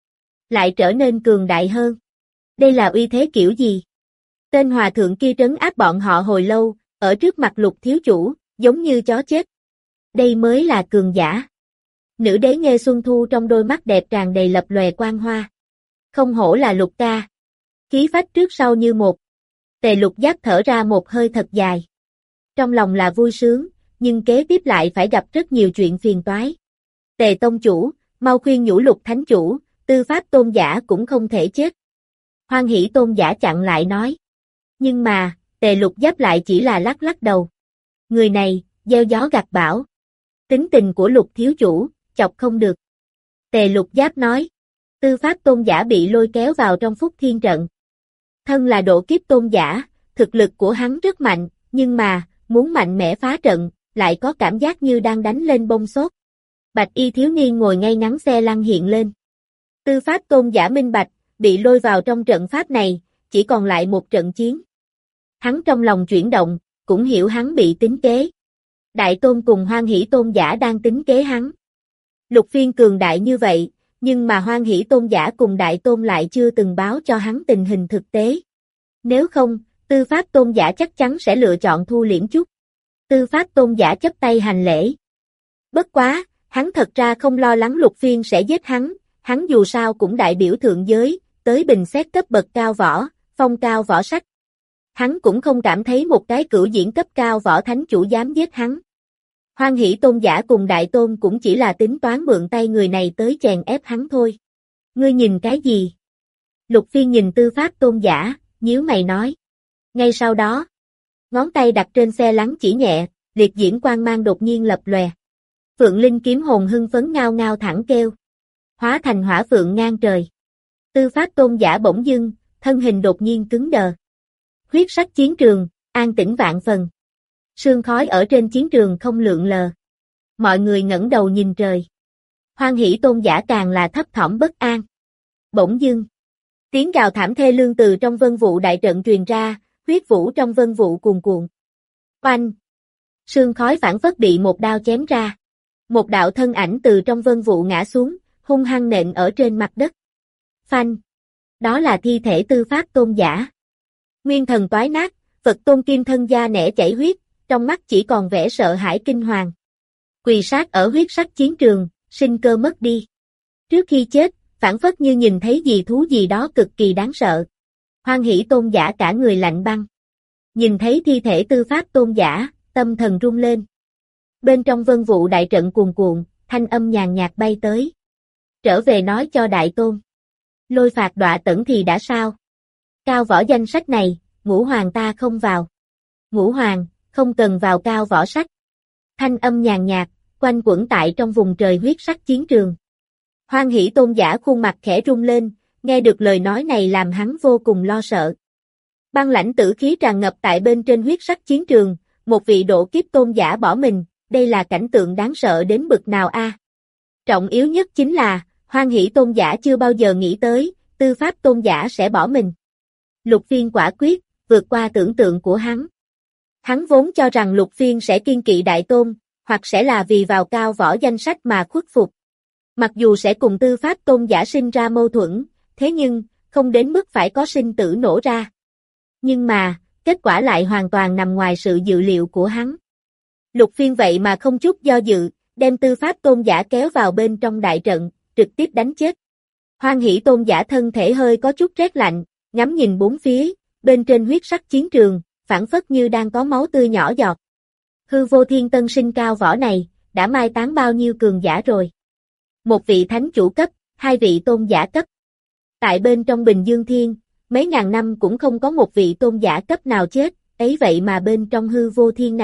Lại trở nên cường đại hơn. Đây là uy thế kiểu gì? Tên hòa thượng kia trấn áp bọn họ hồi lâu, ở trước mặt Lục thiếu chủ, giống như chó chết. Đây mới là cường giả. Nữ đế Nghê Xuân Thu trong đôi mắt đẹp tràn đầy lập lòe quang hoa. Không hổ là Lục ca. Khí phách trước sau như một. Tề Lục Giáp thở ra một hơi thật dài. Trong lòng là vui sướng, nhưng kế tiếp lại phải gặp rất nhiều chuyện phiền toái. Tề tông chủ, mau khuyên nhủ Lục thánh chủ, tư pháp tôn giả cũng không thể chết. Hoan hỷ tôn giả chặn lại nói. Nhưng mà, Tề Lục Giáp lại chỉ là lắc lắc đầu. Người này, gieo gió gặt bão. Tính tình của Lục thiếu chủ, chọc không được. Tề Lục Giáp nói. Tư pháp tôn giả bị lôi kéo vào trong Phúc Thiên trận. Thân là độ kiếp tôn giả, thực lực của hắn rất mạnh, nhưng mà, muốn mạnh mẽ phá trận, lại có cảm giác như đang đánh lên bông xốp. Bạch y thiếu niên ngồi ngay ngắn xe lăn hiện lên. Tư pháp tôn giả minh bạch, bị lôi vào trong trận pháp này, chỉ còn lại một trận chiến. Hắn trong lòng chuyển động, cũng hiểu hắn bị tính kế. Đại tôn cùng hoan hỷ tôn giả đang tính kế hắn. Lục phiên cường đại như vậy, nhưng mà hoan hỷ tôn giả cùng đại tôn lại chưa từng báo cho hắn tình hình thực tế. Nếu không, tư pháp tôn giả chắc chắn sẽ lựa chọn thu liễm chút. Tư pháp tôn giả chấp tay hành lễ. Bất quá, hắn thật ra không lo lắng Lục phiên sẽ giết hắn, hắn dù sao cũng đại biểu thượng giới, tới bình xét cấp bậc cao võ, phong cao võ sách. Hắn cũng không cảm thấy một cái cửu diễn cấp cao võ thánh chủ dám giết hắn. Hoan hỷ tôn giả cùng đại tôn cũng chỉ là tính toán mượn tay người này tới chèn ép hắn thôi. Ngươi nhìn cái gì? Lục phiên nhìn tư pháp tôn giả, nhíu mày nói. Ngay sau đó, ngón tay đặt trên xe lắng chỉ nhẹ, liệt diễm quang mang đột nhiên lập lòe. Phượng Linh kiếm hồn hưng phấn ngao ngao thẳng kêu. Hóa thành hỏa phượng ngang trời. Tư pháp tôn giả bỗng dưng, thân hình đột nhiên cứng đờ. Huyết sắc chiến trường, an tĩnh vạn phần. Sương khói ở trên chiến trường không lượn lờ. Mọi người ngẩng đầu nhìn trời. Hoan hỷ tôn giả càng là thấp thỏm bất an. Bỗng dưng, tiếng gào thảm thê lương từ trong vân vụ đại trận truyền ra, huyết vũ trong vân vụ cuồn cuộn. Oanh! Sương khói phảng phất bị một đao chém ra. Một đạo thân ảnh từ trong vân vụ ngã xuống, hung hăng nện ở trên mặt đất. Phanh! Đó là thi thể tư pháp tôn giả. Nguyên thần toái nát, Phật tôn kim thân da nẻ chảy huyết, trong mắt chỉ còn vẻ sợ hãi kinh hoàng. Quỳ sát ở huyết sắc chiến trường, sinh cơ mất đi. Trước khi chết, phảng phất như nhìn thấy gì thú gì đó cực kỳ đáng sợ. Hoan hỷ tôn giả cả người lạnh băng. Nhìn thấy thi thể tư pháp tôn giả, tâm thần rung lên. Bên trong vân vụ đại trận cuồn cuộn, thanh âm nhàn nhạt bay tới. Trở về nói cho đại tôn. Lôi phạt đọa tẩn thì đã sao? Cao võ danh sách này, ngũ hoàng ta không vào. Ngũ hoàng, không cần vào cao võ sách. Thanh âm nhàn nhạt, quanh quẩn tại trong vùng trời huyết sắc chiến trường. Hoan hỷ tôn giả khuôn mặt khẽ rung lên, nghe được lời nói này làm hắn vô cùng lo sợ. Băng lãnh tử khí tràn ngập tại bên trên huyết sắc chiến trường, một vị độ kiếp tôn giả bỏ mình, đây là cảnh tượng đáng sợ đến bực nào a? Trọng yếu nhất chính là, hoan hỷ tôn giả chưa bao giờ nghĩ tới, tư pháp tôn giả sẽ bỏ mình. Lục phiên quả quyết, vượt qua tưởng tượng của hắn. Hắn vốn cho rằng Lục phiên sẽ kiên kỵ đại tôn, hoặc sẽ là vì vào cao võ danh sách mà khuất phục. Mặc dù sẽ cùng tư pháp tôn giả sinh ra mâu thuẫn, thế nhưng, không đến mức phải có sinh tử nổ ra. Nhưng mà, kết quả lại hoàn toàn nằm ngoài sự dự liệu của hắn. Lục phiên vậy mà không chút do dự, đem tư pháp tôn giả kéo vào bên trong đại trận, trực tiếp đánh chết. Hoan hỷ tôn giả thân thể hơi có chút rét lạnh, ngắm nhìn bốn phía, bên trên huyết sắc chiến trường, phảng phất như đang có máu tươi nhỏ giọt. Hư vô thiên tân sinh cao võ này, đã mai táng bao nhiêu cường giả rồi. Một vị thánh chủ cấp, hai vị tôn giả cấp. Tại bên trong Bình Dương Thiên, mấy ngàn năm cũng không có một vị tôn giả cấp nào chết, ấy vậy mà bên trong hư vô thiên này,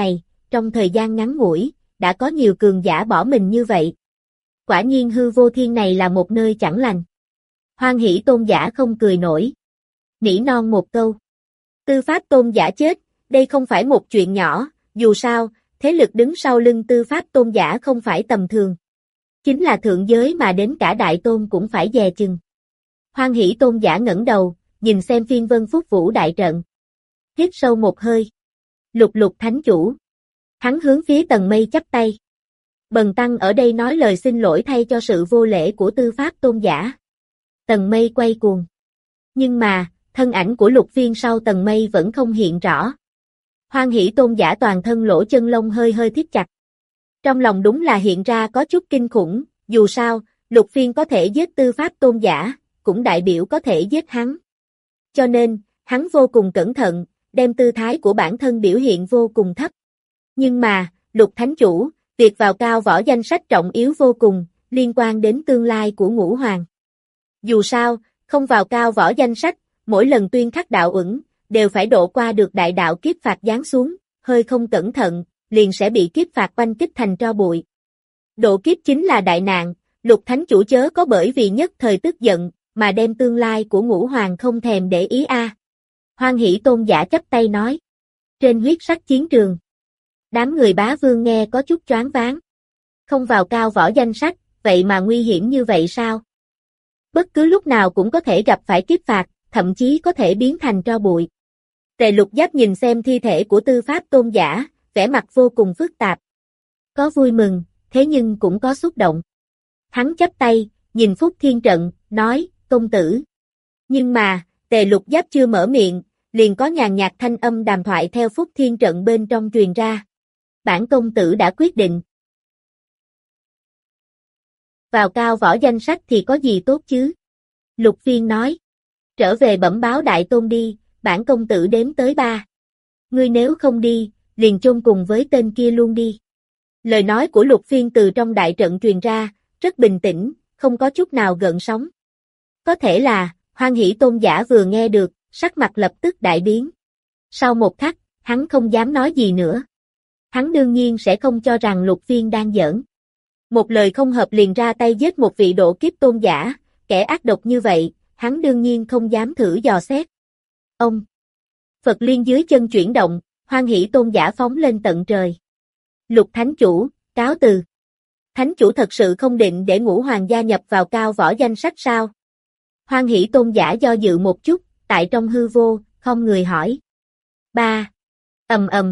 trong thời gian ngắn ngủi, đã có nhiều cường giả bỏ mình như vậy. Quả nhiên hư vô thiên này là một nơi chẳng lành. Hoan Hỷ tôn giả không cười nổi. Nỉ non một câu. Tư pháp tôn giả chết, đây không phải một chuyện nhỏ, dù sao, thế lực đứng sau lưng tư pháp tôn giả không phải tầm thường. Chính là thượng giới mà đến cả đại tôn cũng phải dè chừng. Hoan Hỷ tôn giả ngẩng đầu, nhìn xem phiên vân phúc vũ đại trận. Hít sâu một hơi. Lục lục thánh chủ. Hắn hướng phía Tần Mây chắp tay. Bần tăng ở đây nói lời xin lỗi thay cho sự vô lễ của tư pháp tôn giả. Tần Mây quay cuồng. Nhưng mà, thân ảnh của lục phiên sau Tần Mây vẫn không hiện rõ. Hoan Hỷ tôn giả toàn thân lỗ chân lông hơi hơi thít chặt. Trong lòng đúng là hiện ra có chút kinh khủng, dù sao, lục phiên có thể giết tư pháp tôn giả, cũng đại biểu có thể giết hắn. Cho nên, hắn vô cùng cẩn thận, đem tư thái của bản thân biểu hiện vô cùng thấp. Nhưng mà, lục thánh chủ, việc vào cao võ danh sách trọng yếu vô cùng, liên quan đến tương lai của ngũ hoàng. Dù sao, không vào cao võ danh sách, mỗi lần tuyên khắc đạo ẩn, đều phải độ qua được đại đạo kiếp phạt giáng xuống, hơi không cẩn thận, liền sẽ bị kiếp phạt oanh kích thành tro bụi. Độ kiếp chính là đại nạn, lục thánh chủ chớ có bởi vì nhất thời tức giận, mà đem tương lai của ngũ hoàng không thèm để ý a. À. Hoan Hỷ tôn giả chắp tay nói. Trên huyết sắc chiến trường. Đám người bá vương nghe có chút choáng váng. Không vào cao võ danh sách, vậy mà nguy hiểm như vậy sao? Bất cứ lúc nào cũng có thể gặp phải kiếp phạt, thậm chí có thể biến thành tro bụi. Tề Lục Giáp nhìn xem thi thể của tư pháp tôn giả, vẻ mặt vô cùng phức tạp. Có vui mừng, thế nhưng cũng có xúc động. Hắn chắp tay, nhìn Phúc Thiên Trận, nói, công tử. Nhưng mà, Tề Lục Giáp chưa mở miệng, liền có nhàn nhạt thanh âm đàm thoại theo Phúc Thiên Trận bên trong truyền ra. Bản công tử đã quyết định. Vào cao võ danh sách thì có gì tốt chứ? Lục Phiên nói. Trở về bẩm báo đại tôn đi, bản công tử đếm tới ba. Ngươi nếu không đi, liền chôn cùng với tên kia luôn đi. Lời nói của Lục Phiên từ trong đại trận truyền ra, rất bình tĩnh, không có chút nào gợn sóng. Có thể là, Hoan Hỷ tôn giả vừa nghe được, sắc mặt lập tức đại biến. Sau một khắc, hắn không dám nói gì nữa. Hắn đương nhiên sẽ không cho rằng Lục Phiên đang giỡn. Một lời không hợp liền ra tay giết một vị độ kiếp tôn giả, kẻ ác độc như vậy, hắn đương nhiên không dám thử dò xét. Ông! Phật liên dưới chân chuyển động, Hoan Hỷ tôn giả phóng lên tận trời. Lục thánh chủ, cáo từ. Thánh chủ thật sự không định để ngũ hoàng gia nhập vào cao võ danh sách sao? Hoan Hỷ tôn giả do dự một chút, tại trong hư vô, không người hỏi. Ba. Ầm ầm.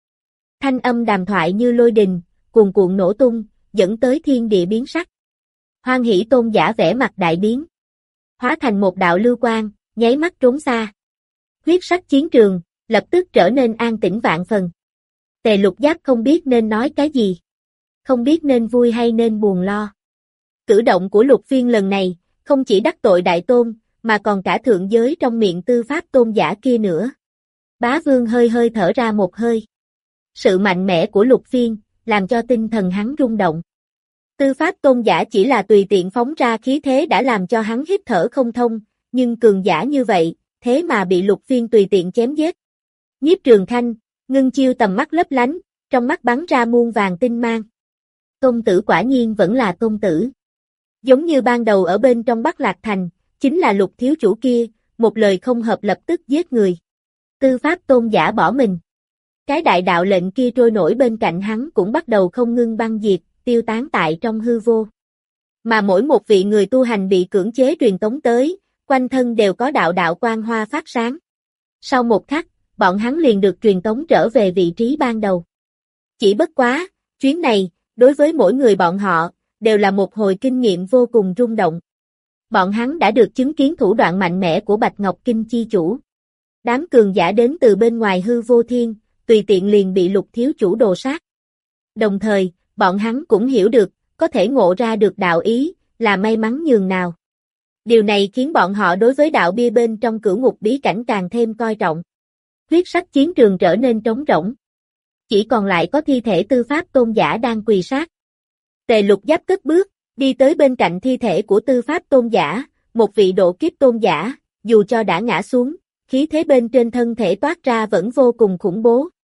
Thanh âm đàm thoại như lôi đình, cuồn cuộn nổ tung, dẫn tới thiên địa biến sắc. Hoan Hỷ tôn giả vẻ mặt đại biến. Hóa thành một đạo lưu quang, nháy mắt trốn xa. Huyết sắc chiến trường, lập tức trở nên an tĩnh vạn phần. Tề Lục Giáp không biết nên nói cái gì. Không biết nên vui hay nên buồn lo. Cử động của Lục Phiên lần này, không chỉ đắc tội đại tôn, mà còn cả thượng giới trong miệng tư pháp tôn giả kia nữa. Bá Vương hơi hơi thở ra một hơi. Sự mạnh mẽ của Lục Phiên, làm cho tinh thần hắn rung động. Tư pháp tôn giả chỉ là tùy tiện phóng ra khí thế đã làm cho hắn hít thở không thông, nhưng cường giả như vậy, thế mà bị Lục Phiên tùy tiện chém giết. Nhiếp Trường Khanh, ngưng chiêu tầm mắt lấp lánh, trong mắt bắn ra muôn vàng tinh mang. Công tử quả nhiên vẫn là công tử. Giống như ban đầu ở bên trong Bắc Lạc Thành, chính là Lục thiếu chủ kia, một lời không hợp lập tức giết người. Tư pháp tôn giả bỏ mình. Cái đại đạo lệnh kia trôi nổi bên cạnh hắn cũng bắt đầu không ngưng băng diệt, tiêu tán tại trong hư vô. Mà mỗi một vị người tu hành bị cưỡng chế truyền tống tới, quanh thân đều có đạo đạo quang hoa phát sáng. Sau một khắc, bọn hắn liền được truyền tống trở về vị trí ban đầu. Chỉ bất quá, chuyến này, đối với mỗi người bọn họ, đều là một hồi kinh nghiệm vô cùng rung động. Bọn hắn đã được chứng kiến thủ đoạn mạnh mẽ của Bạch Ngọc Kinh chi chủ. Đám cường giả đến từ bên ngoài hư vô thiên, tùy tiện liền bị Lục thiếu chủ đồ sát. Đồng thời, bọn hắn cũng hiểu được, có thể ngộ ra được đạo ý, là may mắn nhường nào. Điều này khiến bọn họ đối với đạo bia bên trong cửu ngục bí cảnh càng thêm coi trọng. Huyết sắc chiến trường trở nên trống rỗng. Chỉ còn lại có thi thể tư pháp tôn giả đang quỳ sát. Tề Lục Giáp cất bước, đi tới bên cạnh thi thể của tư pháp tôn giả, một vị độ kiếp tôn giả, dù cho đã ngã xuống, khí thế bên trên thân thể toát ra vẫn vô cùng khủng bố.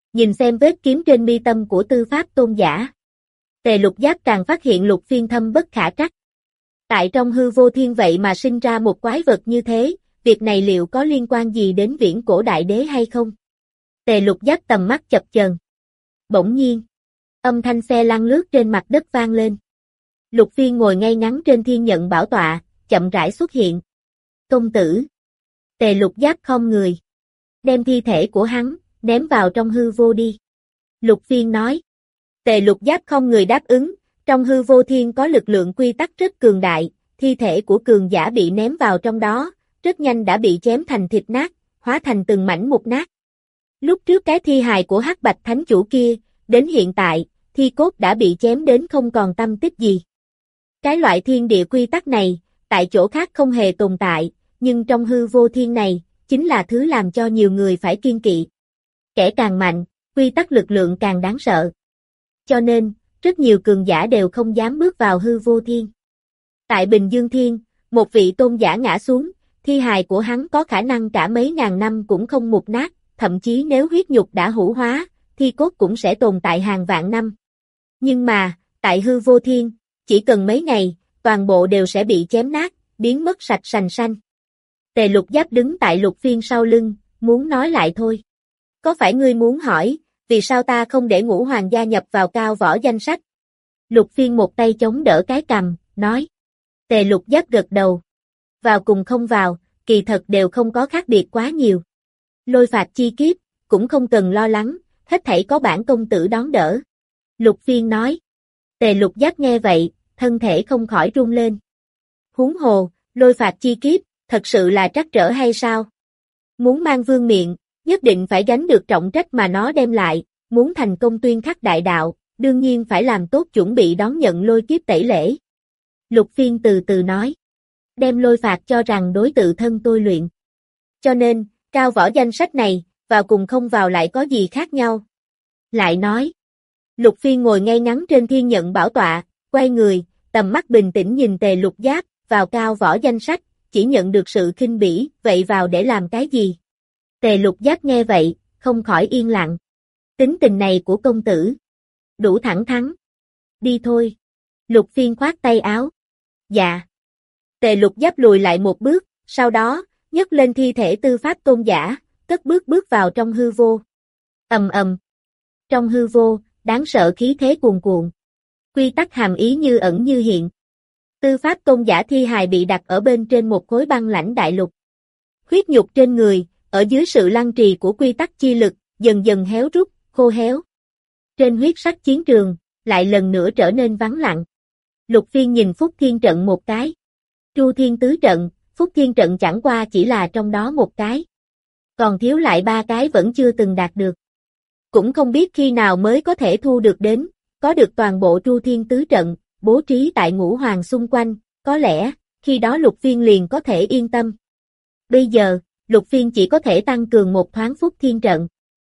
Nhìn xem vết kiếm trên mi tâm của Tư Pháp Tôn giả. Tề Lục Giáp càng phát hiện Lục Phiên thâm bất khả trắc. Tại trong hư vô thiên vậy mà sinh ra một quái vật như thế, việc này liệu có liên quan gì đến viễn cổ đại đế hay không? Tề Lục Giáp tầm mắt chập chờn. Bỗng nhiên, âm thanh xe lăn lướt trên mặt đất vang lên. Lục Phiên ngồi ngay ngắn trên thiên nhận bảo tọa, chậm rãi xuất hiện. Công tử. Tề Lục Giáp khom người. Đem thi thể của hắn, ném vào trong hư vô đi. Lục Phiên nói. Tề Lục Giáp không người đáp ứng, trong hư vô thiên có lực lượng quy tắc rất cường đại, thi thể của cường giả bị ném vào trong đó, rất nhanh đã bị chém thành thịt nát, hóa thành từng mảnh mục nát. Lúc trước cái thi hài của Hắc Bạch Thánh Chủ kia, đến hiện tại, thi cốt đã bị chém đến không còn tăm tích gì. Cái loại thiên địa quy tắc này, tại chỗ khác không hề tồn tại, nhưng trong hư vô thiên này, chính là thứ làm cho nhiều người phải kiêng kỵ. Kẻ càng mạnh, quy tắc lực lượng càng đáng sợ. Cho nên, rất nhiều cường giả đều không dám bước vào hư vô thiên. Tại Bình Dương Thiên, một vị tôn giả ngã xuống, thi hài của hắn có khả năng cả mấy ngàn năm cũng không mục nát, thậm chí nếu huyết nhục đã hủ hóa, thi cốt cũng sẽ tồn tại hàng vạn năm. Nhưng mà, tại hư vô thiên, chỉ cần mấy ngày, toàn bộ đều sẽ bị chém nát, biến mất sạch sành sanh. Tề Lục Giáp đứng tại Lục Phiên sau lưng, muốn nói lại thôi. Có phải ngươi muốn hỏi, vì sao ta không để Ngũ Hoàng gia nhập vào cao võ danh sách? Lục Phiên một tay chống đỡ cái cằm, nói. Tề Lục Giáp gật đầu. Vào cùng không vào, kỳ thật đều không có khác biệt quá nhiều. Lôi phạt chi kiếp, cũng không cần lo lắng, hết thảy có bản công tử đón đỡ. Lục Phiên nói. Tề Lục Giáp nghe vậy, thân thể không khỏi run lên. Huống hồ, lôi phạt chi kiếp, thật sự là trắc trở hay sao? Muốn mang vương miện, nhất định phải gánh được trọng trách mà nó đem lại, muốn thành công tuyên khắc đại đạo, đương nhiên phải làm tốt chuẩn bị đón nhận lôi kiếp tẩy lễ. Lục Phiên từ từ nói. Đem lôi phạt cho rằng đối tự thân tôi luyện. Cho nên, cao võ danh sách này, vào cùng không vào lại có gì khác nhau? Lại nói. Lục Phiên ngồi ngay ngắn trên thiên nhận bảo tọa, quay người, tầm mắt bình tĩnh nhìn Tề Lục Giáp, vào cao võ danh sách, chỉ nhận được sự khinh bỉ, vậy vào để làm cái gì? Tề Lục Giáp nghe vậy, không khỏi yên lặng. Tính tình này của công tử. Đủ thẳng thắn. Đi thôi. Lục Phiên khoát tay áo. Dạ. Tề Lục Giáp lùi lại một bước, sau đó, nhấc lên thi thể Tư Pháp Tôn giả, cất bước bước vào trong hư vô. Ầm ầm. Trong hư vô, đáng sợ khí thế cuồn cuộn. Quy tắc hàm ý như ẩn như hiện. Tư Pháp Tôn giả thi hài bị đặt ở bên trên một khối băng lãnh đại lục. Huyết nhục trên người, ở dưới sự lăng trì của quy tắc chi lực, dần dần héo rút, khô héo. Trên huyết sắc chiến trường, lại lần nữa trở nên vắng lặng. Lục Phiên nhìn Phúc Thiên trận một cái. Chu Thiên tứ trận, Phúc Thiên trận chẳng qua chỉ là trong đó một cái. Còn thiếu lại ba cái vẫn chưa từng đạt được. Cũng không biết khi nào mới có thể thu được đến, có được toàn bộ Chu Thiên tứ trận, bố trí tại Ngũ Hoàng xung quanh, có lẽ, khi đó Lục Phiên liền có thể yên tâm. Bây giờ, Lục Phiên chỉ có thể tăng cường một thoáng Phúc Thiên trận.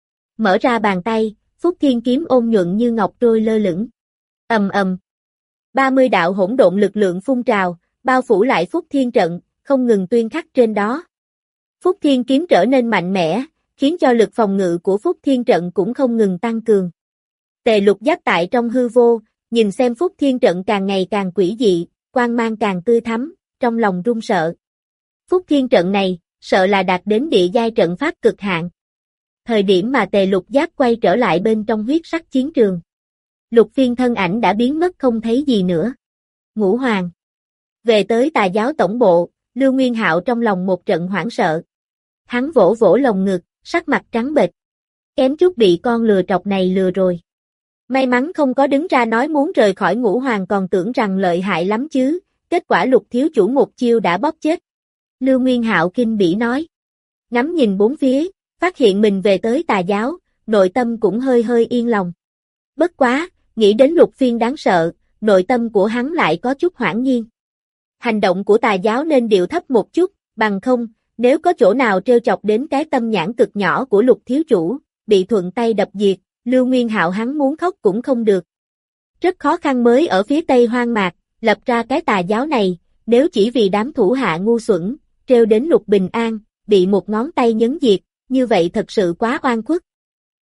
Mở ra bàn tay, Phúc Thiên kiếm ôn nhuận như ngọc trôi lơ lửng. Ầm ầm. ba mươi đạo hỗn độn lực lượng phun trào, bao phủ lại Phúc Thiên trận, không ngừng tuyên khắc trên đó. Phúc Thiên kiếm trở nên mạnh mẽ, khiến cho lực phòng ngự của Phúc Thiên trận cũng không ngừng tăng cường. Tề Lục Giáp tại trong hư vô, nhìn xem Phúc Thiên trận càng ngày càng quỷ dị, quang mang càng tươi thắm, trong lòng run sợ. Phúc Thiên trận này, sợ là đạt đến địa giai trận pháp cực hạn. Thời điểm mà Tề Lục Giáp quay trở lại bên trong huyết sắc chiến trường. Lục Phiên thân ảnh đã biến mất không thấy gì nữa. Ngũ Hoàng. Về tới Tà giáo tổng bộ, Lưu Nguyên Hạo trong lòng một trận hoảng sợ. Hắn vỗ vỗ lồng ngực, sắc mặt trắng bệch. Kém chút bị con lừa trọc này lừa rồi. May mắn không có đứng ra nói muốn rời khỏi Ngũ Hoàng, còn tưởng rằng lợi hại lắm chứ, kết quả Lục thiếu chủ một chiêu đã bóp chết. Lưu Nguyên Hạo kinh bỉ nói. Ngắm nhìn bốn phía, phát hiện mình về tới Tà giáo, nội tâm cũng hơi hơi yên lòng. Bất quá, nghĩ đến Lục Phiên đáng sợ, nội tâm của hắn lại có chút hoảng nhiên. Hành động của Tà giáo nên điệu thấp một chút, bằng không, nếu có chỗ nào trêu chọc đến cái tâm nhãn cực nhỏ của Lục thiếu chủ, bị thuận tay đập diệt, Lưu Nguyên Hạo hắn muốn khóc cũng không được. Rất khó khăn mới ở phía Tây Hoang Mạc, lập ra cái Tà giáo này, nếu chỉ vì đám thủ hạ ngu xuẩn, trêu đến Lục bình an, bị một ngón tay nhấn diệt, như vậy thật sự quá oan khuất.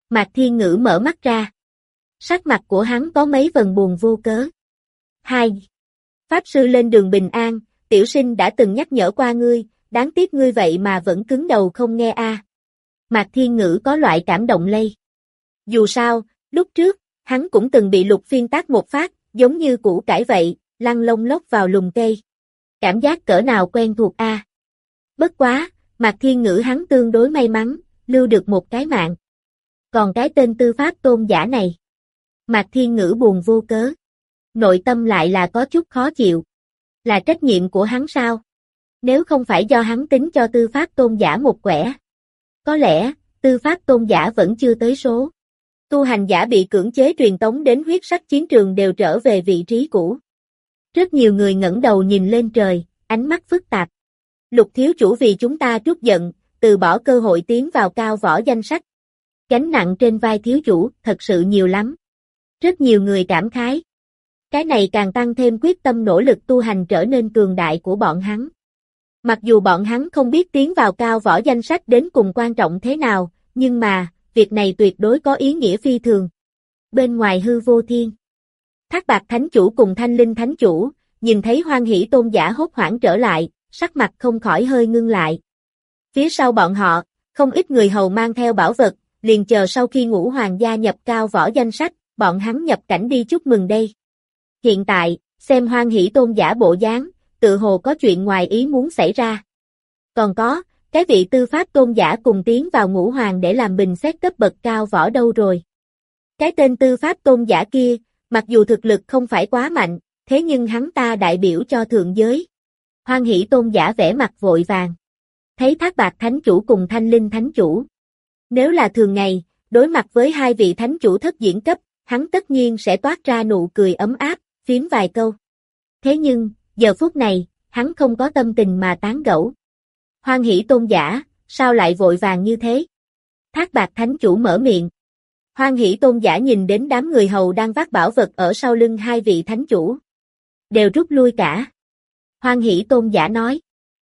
Mạc Thiên Ngữ mở mắt ra. Sắc mặt của hắn có mấy phần buồn vô cớ. Hai. Pháp sư lên đường bình an, tiểu sinh đã từng nhắc nhở qua ngươi, đáng tiếc ngươi vậy mà vẫn cứng đầu không nghe a. Mạc Thiên Ngữ có loại cảm động lây. Dù sao, lúc trước, hắn cũng từng bị Lục Phiên tát một phát, giống như củ cải vậy, lăn lông lốc vào lùm cây. Cảm giác cỡ nào quen thuộc a. Bất quá, Mạc Thiên Ngữ hắn tương đối may mắn, lưu được một cái mạng. Còn cái tên tư pháp tôn giả này. Mạc Thiên Ngữ buồn vô cớ. Nội tâm lại là có chút khó chịu. Là trách nhiệm của hắn sao? Nếu không phải do hắn tính cho tư pháp tôn giả một quẻ. Có lẽ, tư pháp tôn giả vẫn chưa tới số. Tu hành giả bị cưỡng chế truyền tống đến huyết sắc chiến trường đều trở về vị trí cũ. Rất nhiều người ngẩng đầu nhìn lên trời, ánh mắt phức tạp. Lục thiếu chủ vì chúng ta trút giận, từ bỏ cơ hội tiến vào cao võ danh sách. Gánh nặng trên vai thiếu chủ thật sự nhiều lắm. Rất nhiều người cảm khái. Cái này càng tăng thêm quyết tâm nỗ lực tu hành trở nên cường đại của bọn hắn. Mặc dù bọn hắn không biết tiến vào cao võ danh sách đến cùng quan trọng thế nào, nhưng mà, việc này tuyệt đối có ý nghĩa phi thường. Bên ngoài hư vô thiên, Thác Bạt Thánh Chủ cùng Thanh Linh Thánh Chủ, nhìn thấy Hoan Hỷ Tôn giả hốt hoảng trở lại, sắc mặt không khỏi hơi ngưng lại. Phía sau bọn họ, không ít người hầu mang theo bảo vật, liền chờ sau khi Ngũ Hoàng gia nhập cao võ danh sách, bọn hắn nhập cảnh đi chúc mừng đây. Hiện tại, xem Hoan Hỷ Tôn giả bộ dáng, tự hồ có chuyện ngoài ý muốn xảy ra. Còn có, cái vị tư pháp tôn giả cùng tiến vào Ngũ Hoàng để làm bình xét cấp bậc cao võ đâu rồi. Cái tên tư pháp tôn giả kia, mặc dù thực lực không phải quá mạnh, thế nhưng hắn ta đại biểu cho thượng giới. Hoan Hỷ Tôn giả vẻ mặt vội vàng. Thấy Thác Bạt Thánh Chủ cùng Thanh Linh Thánh Chủ. Nếu là thường ngày, đối mặt với hai vị Thánh Chủ thất diễn cấp, hắn tất nhiên sẽ toát ra nụ cười ấm áp, phím vài câu. Thế nhưng, giờ phút này, hắn không có tâm tình mà tán gẫu. Hoan Hỷ Tôn giả, sao lại vội vàng như thế? Thác Bạt Thánh Chủ mở miệng. Hoan Hỷ Tôn giả nhìn đến đám người hầu đang vác bảo vật ở sau lưng hai vị Thánh Chủ. Đều rút lui cả. Hoan Hỷ Tôn giả nói.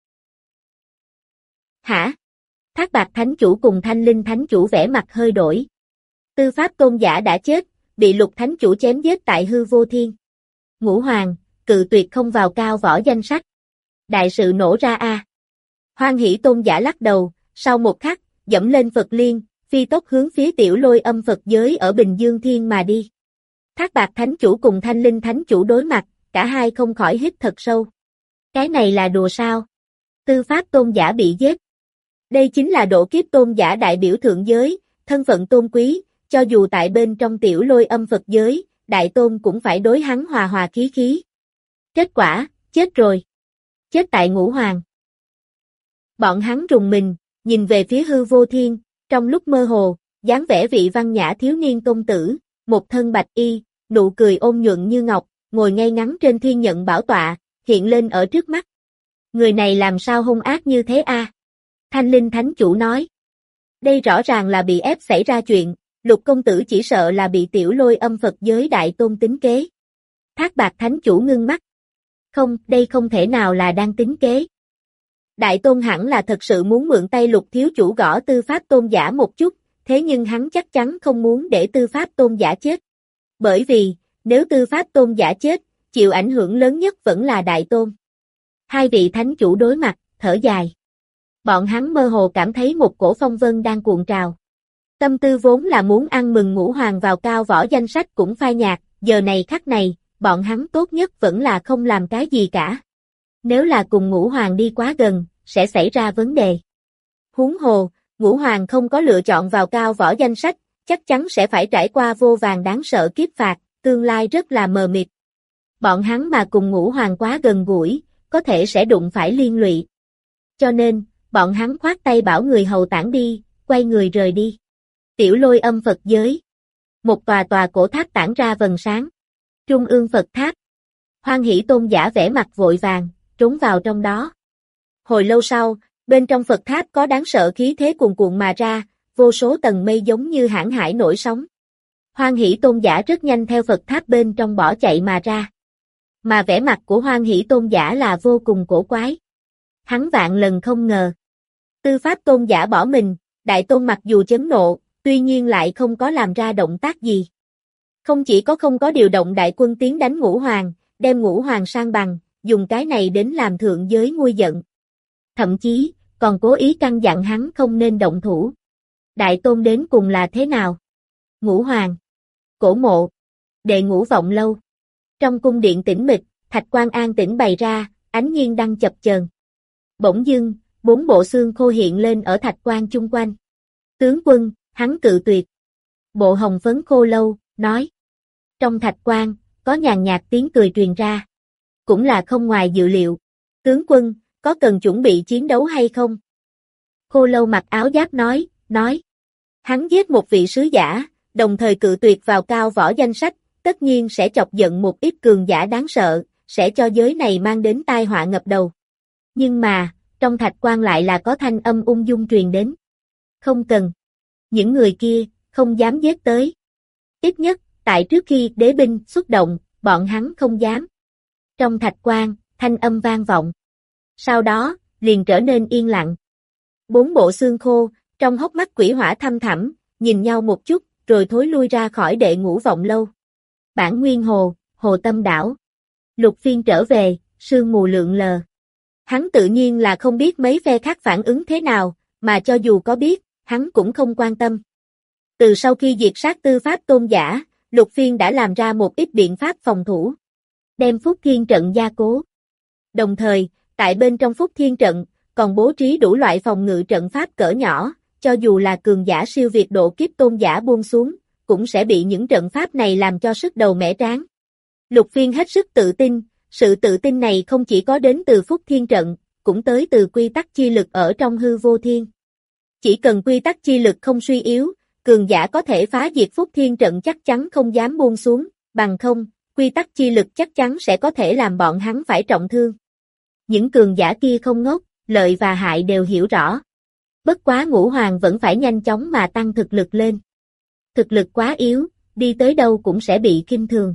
Hả? Thác Bạt Thánh Chủ cùng Thanh Linh Thánh Chủ vẻ mặt hơi đổi. Tư pháp tôn giả đã chết, bị Lục Thánh Chủ chém giết tại hư vô thiên. Ngũ Hoàng, cự tuyệt không vào cao võ danh sách. Đại sự nổ ra a. À. Hoan Hỷ Tôn giả lắc đầu, sau một khắc, dẫm lên Phật Liên, phi tốc hướng phía tiểu lôi âm Phật giới ở Bình Dương Thiên mà đi. Thác Bạt Thánh Chủ cùng Thanh Linh Thánh Chủ đối mặt, cả hai không khỏi hít thật sâu. Cái này là đùa sao? Tư pháp tôn giả bị giết. Đây chính là độ kiếp tôn giả đại biểu thượng giới, thân phận tôn quý, cho dù tại bên trong tiểu lôi âm Phật giới, đại tôn cũng phải đối hắn hòa hòa khí khí. Kết quả, chết rồi. Chết tại Ngũ Hoàng. Bọn hắn rùng mình, nhìn về phía hư vô thiên, trong lúc mơ hồ, dáng vẻ vị văn nhã thiếu niên công tử, một thân bạch y, nụ cười ôn nhuận như ngọc, ngồi ngay ngắn trên thiên nhận bảo tọa, hiện lên ở trước mắt. Người này làm sao hung ác như thế a? À? Thanh Linh Thánh Chủ nói. Đây rõ ràng là bị ép xảy ra chuyện, Lục công tử chỉ sợ là bị tiểu lôi âm Phật giới đại tôn tính kế. Thác Bạt Thánh Chủ ngưng mắt. Không, đây không thể nào là đang tính kế. Đại tôn hẳn là thật sự muốn mượn tay Lục thiếu chủ gõ tư pháp tôn giả một chút, thế nhưng hắn chắc chắn không muốn để tư pháp tôn giả chết. Bởi vì, nếu tư pháp tôn giả chết, chịu ảnh hưởng lớn nhất vẫn là đại tôn. Hai vị thánh chủ đối mặt, thở dài. Bọn hắn mơ hồ cảm thấy một cổ phong vân đang cuộn trào. Tâm tư vốn là muốn ăn mừng Ngũ Hoàng vào cao võ danh sách cũng phai nhạt, giờ này khắc này, bọn hắn tốt nhất vẫn là không làm cái gì cả. Nếu là cùng Ngũ Hoàng đi quá gần, sẽ xảy ra vấn đề. Huống hồ, Ngũ Hoàng không có lựa chọn vào cao võ danh sách, chắc chắn sẽ phải trải qua vô vàn đáng sợ kiếp phạt, tương lai rất là mờ mịt. Bọn hắn mà cùng Ngũ Hoàng quá gần gũi, có thể sẽ đụng phải liên lụy. Cho nên, bọn hắn khoát tay bảo người hầu tản đi, quay người rời đi. Tiểu lôi âm Phật giới. Một tòa tòa cổ tháp tản ra vầng sáng. Trung ương Phật tháp. Hoan Hỷ Tôn giả vẻ mặt vội vàng, trốn vào trong đó. Hồi lâu sau, bên trong Phật tháp có đáng sợ khí thế cuồn cuộn mà ra, vô số tầng mây giống như hãn hải nổi sóng. Hoan Hỷ Tôn giả rất nhanh theo Phật tháp bên trong bỏ chạy mà ra. Mà vẻ mặt của Hoan Hỷ Tôn giả là vô cùng cổ quái. Hắn vạn lần không ngờ. Tư pháp tôn giả bỏ mình, đại tôn mặc dù chấn nộ, tuy nhiên lại không có làm ra động tác gì. Không chỉ có không có điều động đại quân tiến đánh Ngũ Hoàng, đem Ngũ Hoàng sang bằng, dùng cái này đến làm thượng giới nguôi giận. Thậm chí, còn cố ý căn dặn hắn không nên động thủ. Đại tôn đến cùng là thế nào? Ngũ Hoàng. Cổ mộ. Đệ Ngũ Vọng Lâu. Trong cung điện tĩnh mịch, thạch quan an tĩnh bày ra, ánh nhiên đăng chập chờn. Bỗng dưng, bốn bộ xương khô hiện lên ở thạch quan chung quanh. Tướng quân, hắn cự tuyệt. Bộ hồng phấn khô lâu, nói. Trong thạch quan, có nhàn nhạt tiếng cười truyền ra. Cũng là không ngoài dự liệu. Tướng quân, có cần chuẩn bị chiến đấu hay không? Khô lâu mặc áo giáp nói, nói. Hắn giết một vị sứ giả, đồng thời cự tuyệt vào cao võ danh sách, tất nhiên sẽ chọc giận một ít cường giả đáng sợ, sẽ cho giới này mang đến tai họa ngập đầu. Nhưng mà, trong thạch quan lại là có thanh âm ung dung truyền đến. Không cần. Những người kia, không dám giết tới. Ít nhất, tại trước khi đế binh xuất động, bọn hắn không dám. Trong thạch quan, thanh âm vang vọng. Sau đó, liền trở nên yên lặng. Bốn bộ xương khô, trong hốc mắt quỷ hỏa thăm thẳm, nhìn nhau một chút, rồi thối lui ra khỏi Đệ Ngũ Vọng Lâu. Bản Nguyên Hồ, Hồ Tâm Đảo. Lục Phiên trở về, sương mù lượn lờ. Hắn tự nhiên là không biết mấy phe khác phản ứng thế nào, mà cho dù có biết, hắn cũng không quan tâm. Từ sau khi diệt sát tư pháp tôn giả, Lục Phiên đã làm ra một ít biện pháp phòng thủ. Đem Phúc Thiên trận gia cố. Đồng thời, tại bên trong Phúc Thiên trận, còn bố trí đủ loại phòng ngự trận pháp cỡ nhỏ, cho dù là cường giả siêu việt độ kiếp tôn giả buông xuống, cũng sẽ bị những trận pháp này làm cho sức đầu mẻ trán. Lục Phiên hết sức tự tin, sự tự tin này không chỉ có đến từ Phúc Thiên trận, cũng tới từ quy tắc chi lực ở trong hư vô thiên. Chỉ cần quy tắc chi lực không suy yếu, cường giả có thể phá diệt Phúc Thiên trận chắc chắn không dám buông xuống, bằng không, quy tắc chi lực chắc chắn sẽ có thể làm bọn hắn phải trọng thương. Những cường giả kia không ngốc, lợi và hại đều hiểu rõ. Bất quá Ngũ Hoàng vẫn phải nhanh chóng mà tăng thực lực lên. Thực lực quá yếu, đi tới đâu cũng sẽ bị khinh thường.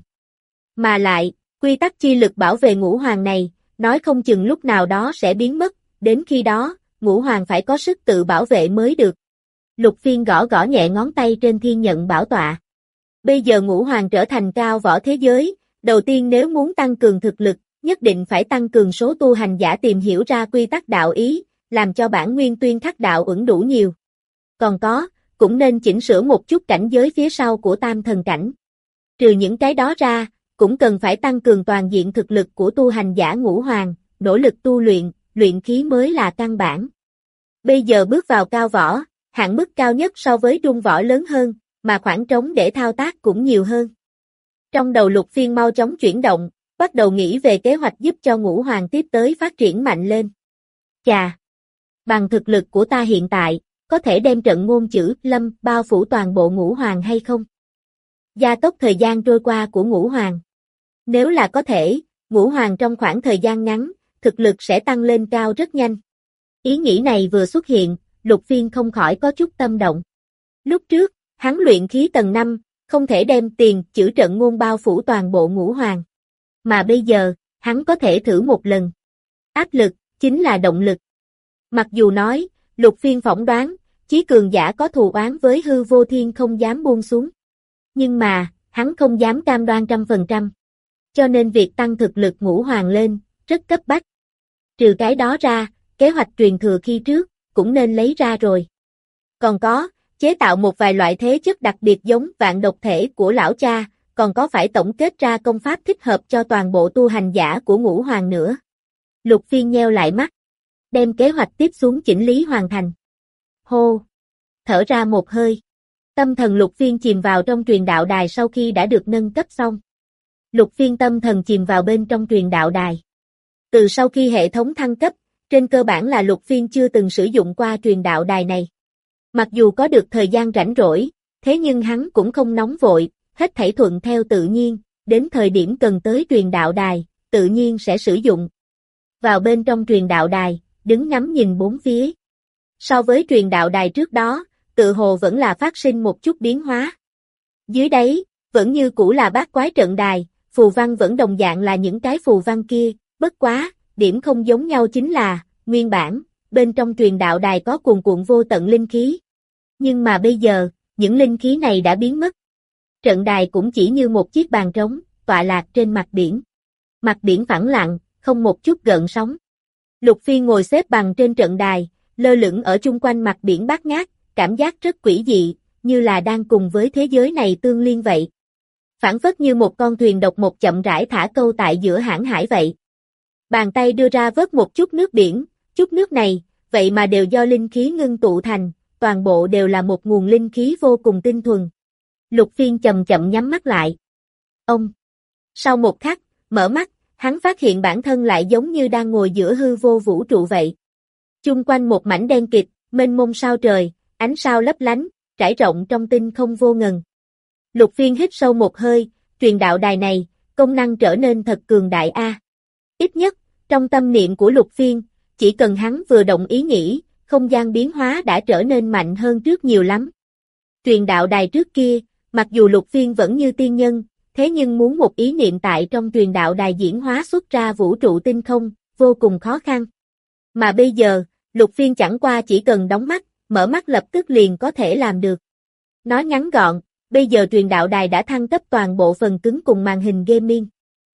Mà lại, quy tắc chi lực bảo vệ Ngũ Hoàng này, nói không chừng lúc nào đó sẽ biến mất, đến khi đó, Ngũ Hoàng phải có sức tự bảo vệ mới được. Lục Phiên gõ gõ nhẹ ngón tay trên thiên nhận bảo tọa. Bây giờ Ngũ Hoàng trở thành cao võ thế giới, đầu tiên nếu muốn tăng cường thực lực, nhất định phải tăng cường số tu hành giả tìm hiểu ra quy tắc đạo ý, làm cho bản nguyên tuyên khắc đạo ẩn đủ nhiều. Còn có, cũng nên chỉnh sửa một chút cảnh giới phía sau của tam thần cảnh. Trừ những cái đó ra, cũng cần phải tăng cường toàn diện thực lực của tu hành giả Ngũ Hoàng, nỗ lực tu luyện, luyện khí mới là căn bản. Bây giờ bước vào cao võ, hạn mức cao nhất so với trung võ lớn hơn, mà khoảng trống để thao tác cũng nhiều hơn. Trong đầu Lục Phiên mau chóng chuyển động, bắt đầu nghĩ về kế hoạch giúp cho Ngũ Hoàng tiếp tới phát triển mạnh lên. Chà! Bằng thực lực của ta hiện tại, có thể đem trận ngôn chữ lâm bao phủ toàn bộ Ngũ Hoàng hay không? Gia tốc thời gian trôi qua của Ngũ Hoàng. Nếu là có thể, Ngũ Hoàng trong khoảng thời gian ngắn, thực lực sẽ tăng lên cao rất nhanh. Ý nghĩ này vừa xuất hiện, Lục Phiên không khỏi có chút tâm động. Lúc trước, hắn luyện khí tầng năm, không thể đem tiền chữ trận ngôn bao phủ toàn bộ Ngũ Hoàng. Mà bây giờ, hắn có thể thử một lần. Áp lực, chính là động lực. Mặc dù nói, Lục Phiên phỏng đoán, chí cường giả có thù oán với hư vô thiên không dám buông xuống. Nhưng mà, hắn không dám cam đoan trăm phần trăm. Cho nên việc tăng thực lực Ngũ Hoàng lên, rất cấp bách. Trừ cái đó ra, kế hoạch truyền thừa khi trước, cũng nên lấy ra rồi. Còn có, chế tạo một vài loại thế chất đặc biệt giống vạn độc thể của lão cha, còn có phải tổng kết ra công pháp thích hợp cho toàn bộ tu hành giả của Ngũ Hoàng nữa. Lục Phiên nheo lại mắt, đem kế hoạch tiếp xuống chỉnh lý hoàn thành. Hô! Thở ra một hơi. Tâm thần Lục Phiên chìm vào trong truyền đạo đài sau khi đã được nâng cấp xong. Lục Phiên tâm thần chìm vào bên trong truyền đạo đài. Từ sau khi hệ thống thăng cấp, trên cơ bản là Lục Phiên chưa từng sử dụng qua truyền đạo đài này. Mặc dù có được thời gian rảnh rỗi, thế nhưng hắn cũng không nóng vội, hết thảy thuận theo tự nhiên, đến thời điểm cần tới truyền đạo đài, tự nhiên sẽ sử dụng. Vào bên trong truyền đạo đài, đứng ngắm nhìn bốn phía. So với truyền đạo đài trước đó, tự hồ vẫn là phát sinh một chút biến hóa. Dưới đáy, vẫn như cũ là bát quái trận đài, phù văn vẫn đồng dạng là những cái phù văn kia, bất quá, điểm không giống nhau chính là, nguyên bản, bên trong truyền đạo đài có cuồn cuộn vô tận linh khí. Nhưng mà bây giờ, những linh khí này đã biến mất. Trận đài cũng chỉ như một chiếc bàn trống, tọa lạc trên mặt biển. Mặt biển phẳng lặng, không một chút gợn sóng. Lục Phiên ngồi xếp bằng trên trận đài, lơ lửng ở chung quanh mặt biển bát ngát, cảm giác rất quỷ dị, như là đang cùng với thế giới này tương liên vậy. Phảng phất như một con thuyền độc một chậm rãi thả câu tại giữa hãn hải vậy. Bàn tay đưa ra vớt một chút nước biển, chút nước này, vậy mà đều do linh khí ngưng tụ thành, toàn bộ đều là một nguồn linh khí vô cùng tinh thuần. Lục Phiên chậm chậm nhắm mắt lại. Ông. Sau một khắc, mở mắt, hắn phát hiện bản thân lại giống như đang ngồi giữa hư vô vũ trụ vậy. Chung quanh một mảnh đen kịt, mênh mông sao trời, ánh sao lấp lánh, trải rộng trong tinh không vô ngần. Lục Phiên hít sâu một hơi, truyền đạo đài này, công năng trở nên thật cường đại a. Ít nhất, trong tâm niệm của Lục Phiên, chỉ cần hắn vừa động ý nghĩ, không gian biến hóa đã trở nên mạnh hơn trước nhiều lắm. Truyền đạo đài trước kia, mặc dù Lục Phiên vẫn như tiên nhân, thế nhưng muốn một ý niệm tại trong truyền đạo đài diễn hóa xuất ra vũ trụ tinh không, vô cùng khó khăn. Mà bây giờ, Lục Phiên chẳng qua chỉ cần đóng mắt, mở mắt lập tức liền có thể làm được. Nói ngắn gọn, bây giờ truyền đạo đài đã thăng cấp toàn bộ phần cứng cùng màn hình gaming.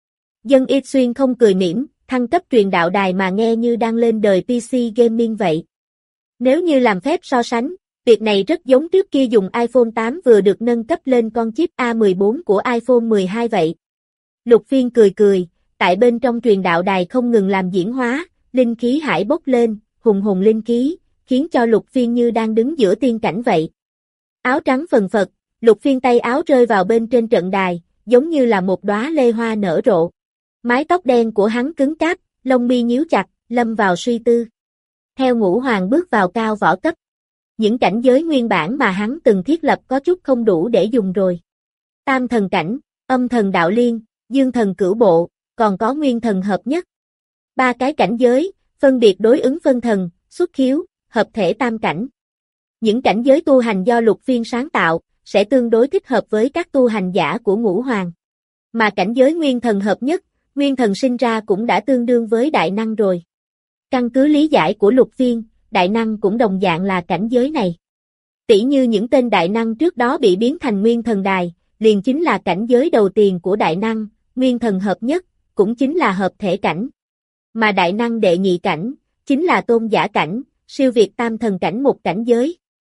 Dân Y Xuyên không cười mỉm, thăng cấp truyền đạo đài mà nghe như đang lên đời pê xê gaming vậy. Nếu như làm phép so sánh, việc này rất giống trước kia dùng iPhone tám vừa được nâng cấp lên con chip A mười bốn của iPhone mười hai vậy. Lục Phiên cười cười, tại bên trong truyền đạo đài không ngừng làm diễn hóa, linh khí hải bốc lên, hùng hùng linh khí, khiến cho Lục Phiên như đang đứng giữa tiên cảnh vậy. Áo trắng phần phật, Lục Phiên tay áo rơi vào bên trên trận đài, giống như là một đóa lê hoa nở rộ. Mái tóc đen của hắn cứng cáp, lông mi nhíu chặt, lâm vào suy tư. Theo Ngũ Hoàng bước vào cao võ cấp, những cảnh giới nguyên bản mà hắn từng thiết lập có chút không đủ để dùng rồi. Tam thần cảnh, âm thần đạo liên, dương thần cửu bộ, còn có nguyên thần hợp nhất. Ba cái cảnh giới, phân biệt đối ứng phân thần, xuất khiếu, hợp thể tam cảnh. Những cảnh giới tu hành do Lục Phiên sáng tạo, sẽ tương đối thích hợp với các tu hành giả của Ngũ Hoàng. Mà cảnh giới nguyên thần hợp nhất, nguyên thần sinh ra cũng đã tương đương với đại năng rồi. Căn cứ lý giải của Lục Phiên, đại năng cũng đồng dạng là cảnh giới này. Tỷ như những tên đại năng trước đó bị biến thành nguyên thần đài, liền chính là cảnh giới đầu tiền của đại năng, nguyên thần hợp nhất, cũng chính là hợp thể cảnh. Mà đại năng đệ nhị cảnh, chính là tôn giả cảnh, siêu việt tam thần cảnh một cảnh giới.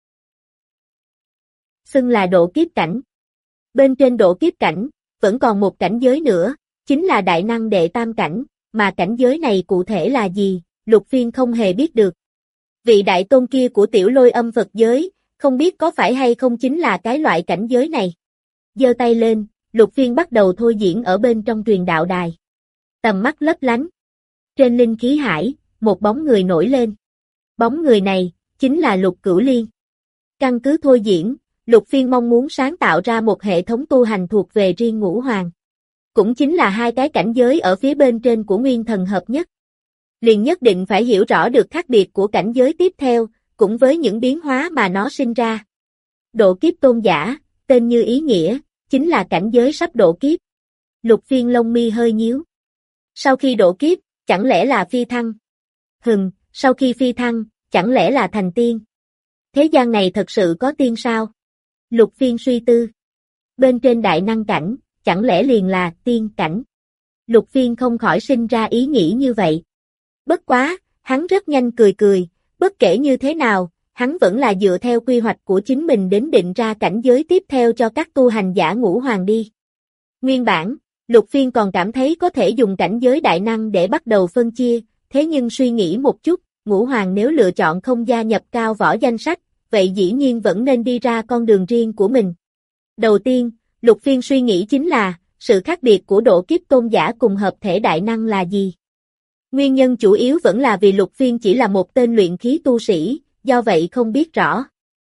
Xưng là độ kiếp cảnh. Bên trên độ kiếp cảnh, vẫn còn một cảnh giới nữa, chính là đại năng đệ tam cảnh, mà cảnh giới này cụ thể là gì, Lục Phiên không hề biết được. Vị đại tôn kia của tiểu lôi âm Phật giới, không biết có phải hay không chính là cái loại cảnh giới này. Giơ tay lên, Lục Phiên bắt đầu thôi diễn ở bên trong truyền đạo đài. Tầm mắt lấp lánh. Trên linh khí hải, một bóng người nổi lên. Bóng người này, chính là Lục Cửu Liên. Căn cứ thôi diễn, Lục Phiên mong muốn sáng tạo ra một hệ thống tu hành thuộc về riêng Ngũ Hoàng. Cũng chính là hai cái cảnh giới ở phía bên trên của nguyên thần hợp nhất. Liền nhất định phải hiểu rõ được khác biệt của cảnh giới tiếp theo, cũng với những biến hóa mà nó sinh ra. Độ kiếp tôn giả, tên như ý nghĩa, chính là cảnh giới sắp độ kiếp. Lục Phiên lông mi hơi nhíu. Sau khi độ kiếp, chẳng lẽ là phi thăng? Hừm, sau khi phi thăng, chẳng lẽ là thành tiên? Thế gian này thật sự có tiên sao? Lục Phiên suy tư. Bên trên đại năng cảnh, chẳng lẽ liền là tiên cảnh? Lục Phiên không khỏi sinh ra ý nghĩ như vậy. Bất quá, hắn rất nhanh cười cười, bất kể như thế nào, hắn vẫn là dựa theo quy hoạch của chính mình đến định ra cảnh giới tiếp theo cho các tu hành giả Ngũ Hoàng đi. Nguyên bản, Lục Phiên còn cảm thấy có thể dùng cảnh giới đại năng để bắt đầu phân chia, thế nhưng suy nghĩ một chút, Ngũ Hoàng nếu lựa chọn không gia nhập cao võ danh sách, vậy dĩ nhiên vẫn nên đi ra con đường riêng của mình. Đầu tiên, Lục Phiên suy nghĩ chính là, sự khác biệt của độ kiếp tôn giả cùng hợp thể đại năng là gì? Nguyên nhân chủ yếu vẫn là vì Lục Phiên chỉ là một tên luyện khí tu sĩ, do vậy không biết rõ.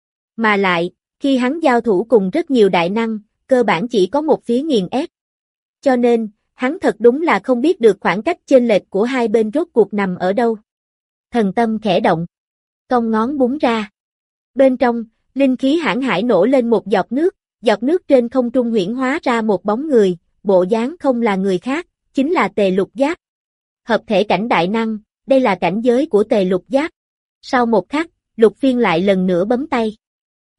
Mà lại, khi hắn giao thủ cùng rất nhiều đại năng, cơ bản chỉ có một phía nghiền ép. Cho nên, hắn thật đúng là không biết được khoảng cách chênh lệch của hai bên rốt cuộc nằm ở đâu. Thần tâm khẽ động. Cong ngón búng ra. Bên trong, linh khí hãn hải nổ lên một giọt nước, giọt nước trên không trung huyễn hóa ra một bóng người, bộ dáng không là người khác, chính là Tề Lục Giáp. Hợp thể cảnh đại năng, đây là cảnh giới của Tề Lục Giáp. Sau một khắc, Lục Phiên lại lần nữa bấm tay.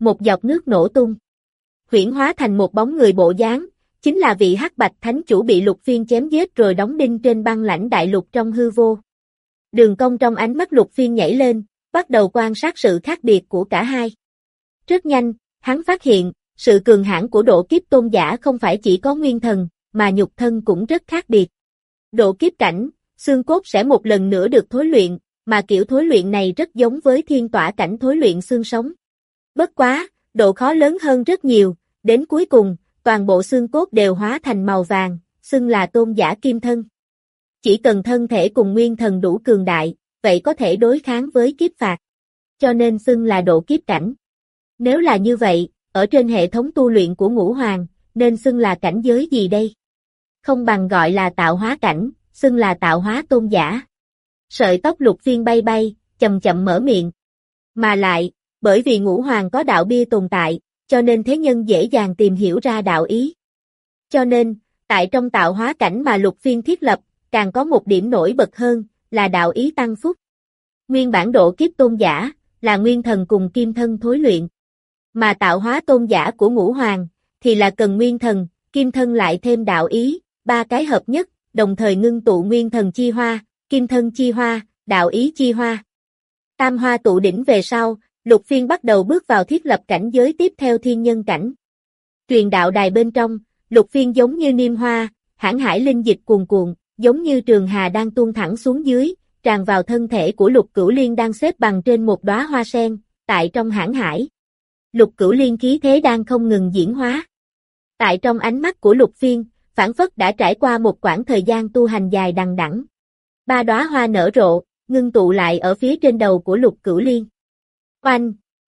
Một giọt nước nổ tung. Huyễn hóa thành một bóng người bộ dáng, chính là vị Hắc Bạch Thánh Chủ bị Lục Phiên chém giết rồi đóng đinh trên băng lãnh đại lục trong hư vô. Đường Cong trong ánh mắt Lục Phiên nhảy lên, bắt đầu quan sát sự khác biệt của cả hai. Rất nhanh, hắn phát hiện, sự cường hãn của độ kiếp tôn giả không phải chỉ có nguyên thần, mà nhục thân cũng rất khác biệt. Độ kiếp cảnh, xương cốt sẽ một lần nữa được thối luyện, mà kiểu thối luyện này rất giống với thiên tỏa cảnh thối luyện xương sống. Bất quá, độ khó lớn hơn rất nhiều, đến cuối cùng, toàn bộ xương cốt đều hóa thành màu vàng, xưng là tôn giả kim thân. Chỉ cần thân thể cùng nguyên thần đủ cường đại, vậy có thể đối kháng với kiếp phạt. Cho nên xưng là độ kiếp cảnh. Nếu là như vậy, ở trên hệ thống tu luyện của Ngũ Hoàng, nên xưng là cảnh giới gì đây? Không bằng gọi là tạo hóa cảnh, xưng là tạo hóa tôn giả. Sợi tóc Lục Phiên bay bay, chậm chậm mở miệng. Mà lại, bởi vì Ngũ Hoàng có đạo bia tồn tại, cho nên thế nhân dễ dàng tìm hiểu ra đạo ý. Cho nên, tại trong tạo hóa cảnh mà Lục Phiên thiết lập, càng có một điểm nổi bật hơn, là đạo ý tăng phúc. Nguyên bản độ kiếp tôn giả, là nguyên thần cùng kim thân thối luyện. Mà tạo hóa tôn giả của Ngũ Hoàng, thì là cần nguyên thần, kim thân lại thêm đạo ý, ba cái hợp nhất, đồng thời ngưng tụ nguyên thần chi hoa, kim thân chi hoa, đạo ý chi hoa. Tam hoa tụ đỉnh về sau, Lục Phiên bắt đầu bước vào thiết lập cảnh giới tiếp theo thiên nhân cảnh. Truyền đạo đài bên trong, Lục Phiên giống như niêm hoa, hãn hải linh dịch cuồn cuộn, giống như trường hà đang tuôn thẳng xuống dưới, tràn vào thân thể của Lục Cửu Liên đang xếp bằng trên một đóa hoa sen, tại trong hãn hải. Lục Cửu Liên khí thế đang không ngừng diễn hóa. Tại trong ánh mắt của Lục Phiên, phảng phất đã trải qua một quãng thời gian tu hành dài đằng đẵng. Ba đóa hoa nở rộ, ngưng tụ lại ở phía trên đầu của Lục Cửu Liên. Oanh!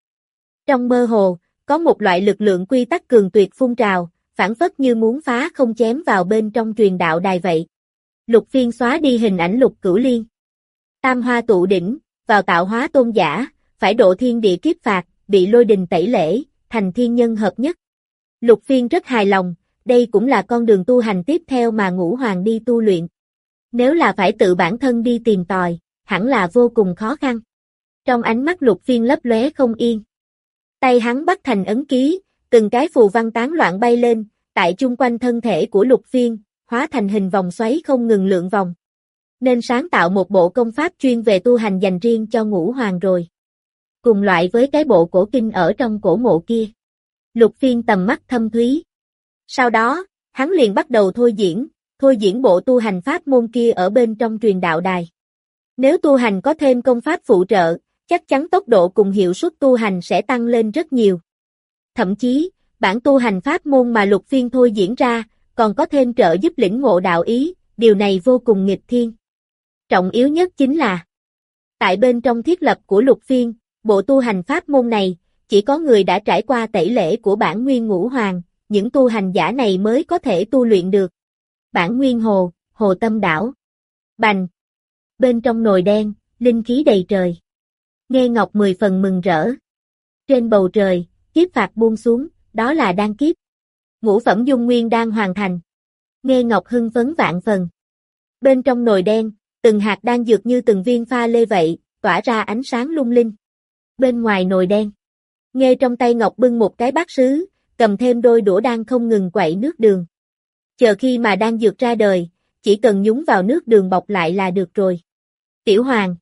Trong mơ hồ, có một loại lực lượng quy tắc cường tuyệt phun trào, phảng phất như muốn phá không chém vào bên trong truyền đạo đài vậy. Lục Phiên xóa đi hình ảnh Lục Cửu Liên. Tam hoa tụ đỉnh, vào tạo hóa tôn giả, phải độ thiên địa kiếp phạt, bị lôi đình tẩy lễ, thành thiên nhân hợp nhất. Lục Phiên rất hài lòng, đây cũng là con đường tu hành tiếp theo mà Ngũ Hoàng đi tu luyện. Nếu là phải tự bản thân đi tìm tòi, hẳn là vô cùng khó khăn. Trong ánh mắt Lục Phiên lấp lóe không yên. Tay hắn bắt thành ấn ký, từng cái phù văn tán loạn bay lên, tại chung quanh thân thể của Lục Phiên, hóa thành hình vòng xoáy không ngừng lượn vòng. Nên sáng tạo một bộ công pháp chuyên về tu hành dành riêng cho Ngũ Hoàng rồi. Cùng loại với cái bộ cổ kinh ở trong cổ mộ kia. Lục Phiên tầm mắt thâm thúy. Sau đó, hắn liền bắt đầu thôi diễn, thôi diễn bộ tu hành pháp môn kia ở bên trong truyền đạo đài. Nếu tu hành có thêm công pháp phụ trợ, chắc chắn tốc độ cùng hiệu suất tu hành sẽ tăng lên rất nhiều. Thậm chí, bản tu hành pháp môn mà Lục Phiên thôi diễn ra, còn có thêm trợ giúp lĩnh ngộ đạo ý, điều này vô cùng nghịch thiên. Trọng yếu nhất chính là, tại bên trong thiết lập của Lục Phiên, bộ tu hành pháp môn này, chỉ có người đã trải qua tẩy lễ của bản nguyên Ngũ Hoàng, những tu hành giả này mới có thể tu luyện được. Bản nguyên hồ, hồ tâm đảo. Bành. Bên trong nồi đen, linh khí đầy trời. Nghe Ngọc mười phần mừng rỡ. Trên bầu trời, kiếp phạt buông xuống, đó là đan kiếp. Ngũ phẩm dung nguyên đang hoàn thành. Nghe Ngọc hưng phấn vạn phần. Bên trong nồi đen, từng hạt đan dược như từng viên pha lê vậy, tỏa ra ánh sáng lung linh. Bên ngoài nồi đen, Nghe trong tay Ngọc bưng một cái bát sứ, cầm thêm đôi đũa đang không ngừng quậy nước đường. Chờ khi mà đan dược ra đời, chỉ cần nhúng vào nước đường bọc lại là được rồi. Tiểu Hoàng.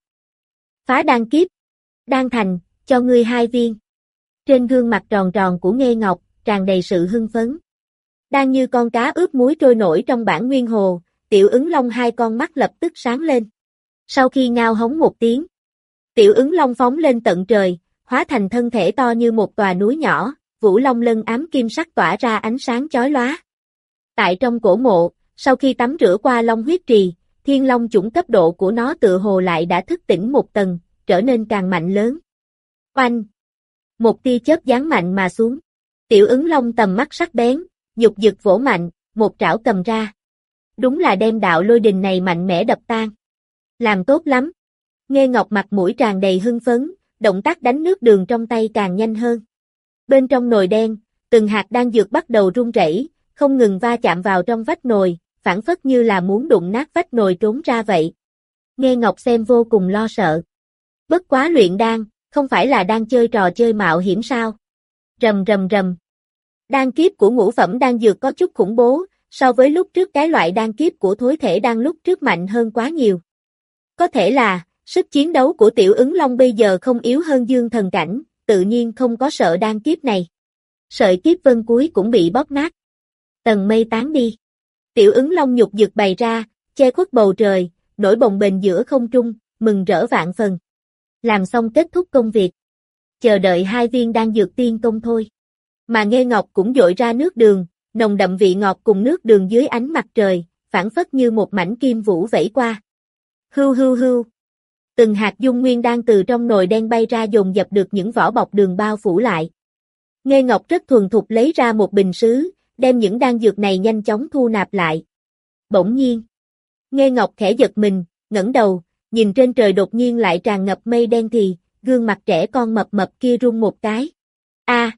Phá đan kiếp. Đan thành, cho ngươi hai viên. Trên gương mặt tròn tròn của Nghê Ngọc, tràn đầy sự hưng phấn. Đang như con cá ướp muối trôi nổi trong bản nguyên hồ, Tiểu Ứng Long hai con mắt lập tức sáng lên. Sau khi ngao hống một tiếng, Tiểu Ứng Long phóng lên tận trời, hóa thành thân thể to như một tòa núi nhỏ, vũ long lân ám kim sắc tỏa ra ánh sáng chói lóa. Tại trong cổ mộ, sau khi tắm rửa qua long huyết trì, thiên long chủng cấp độ của nó tựa hồ lại đã thức tỉnh một tầng, trở nên càng mạnh lớn. Oanh! Một tia chớp giáng mạnh mà xuống. Tiểu Ứng Long tầm mắt sắc bén, dục dực vỗ mạnh, một trảo cầm ra. Đúng là đem đạo lôi đình này mạnh mẽ đập tan. Làm tốt lắm. Nghê Ngọc mặt mũi tràn đầy hưng phấn, động tác đánh nước đường trong tay càng nhanh hơn. Bên trong nồi đen, từng hạt đan dược bắt đầu rung rẩy, không ngừng va chạm vào trong vách nồi, phản phất như là muốn đụng nát vách nồi trốn ra vậy. Nghê Ngọc xem vô cùng lo sợ. Bất quá luyện đan, không phải là đang chơi trò chơi mạo hiểm sao? Rầm rầm rầm. Đan kiếp của ngũ phẩm đan dược có chút khủng bố, so với lúc trước cái loại đan kiếp của thối thể đan lúc trước mạnh hơn quá nhiều. Có thể là, sức chiến đấu của Tiểu Ứng Long bây giờ không yếu hơn dương thần cảnh, tự nhiên không có sợ đan kiếp này. Sợi kiếp vân cuối cũng bị bóp nát. Tầng mây tán đi. Tiểu Ứng Long nhục dực bày ra, che khuất bầu trời, nổi bồng bềnh giữa không trung, mừng rỡ vạn phần. Làm xong kết thúc công việc. Chờ đợi hai viên đan dược tiên công thôi. Mà Nghê Ngọc cũng dội ra nước đường, nồng đậm vị ngọt cùng nước đường dưới ánh mặt trời, phảng phất như một mảnh kim vũ vẩy qua. Hưu hưu hưu. Từng hạt dung nguyên đan từ trong nồi đen bay ra dồn dập được những vỏ bọc đường bao phủ lại. Nghê Ngọc rất thuần thục lấy ra một bình sứ, đem những đan dược này nhanh chóng thu nạp lại. Bỗng nhiên, Nghê Ngọc khẽ giật mình, ngẩng đầu, nhìn trên trời đột nhiên lại tràn ngập mây đen thì, gương mặt trẻ con mập mập kia rung một cái. A, à,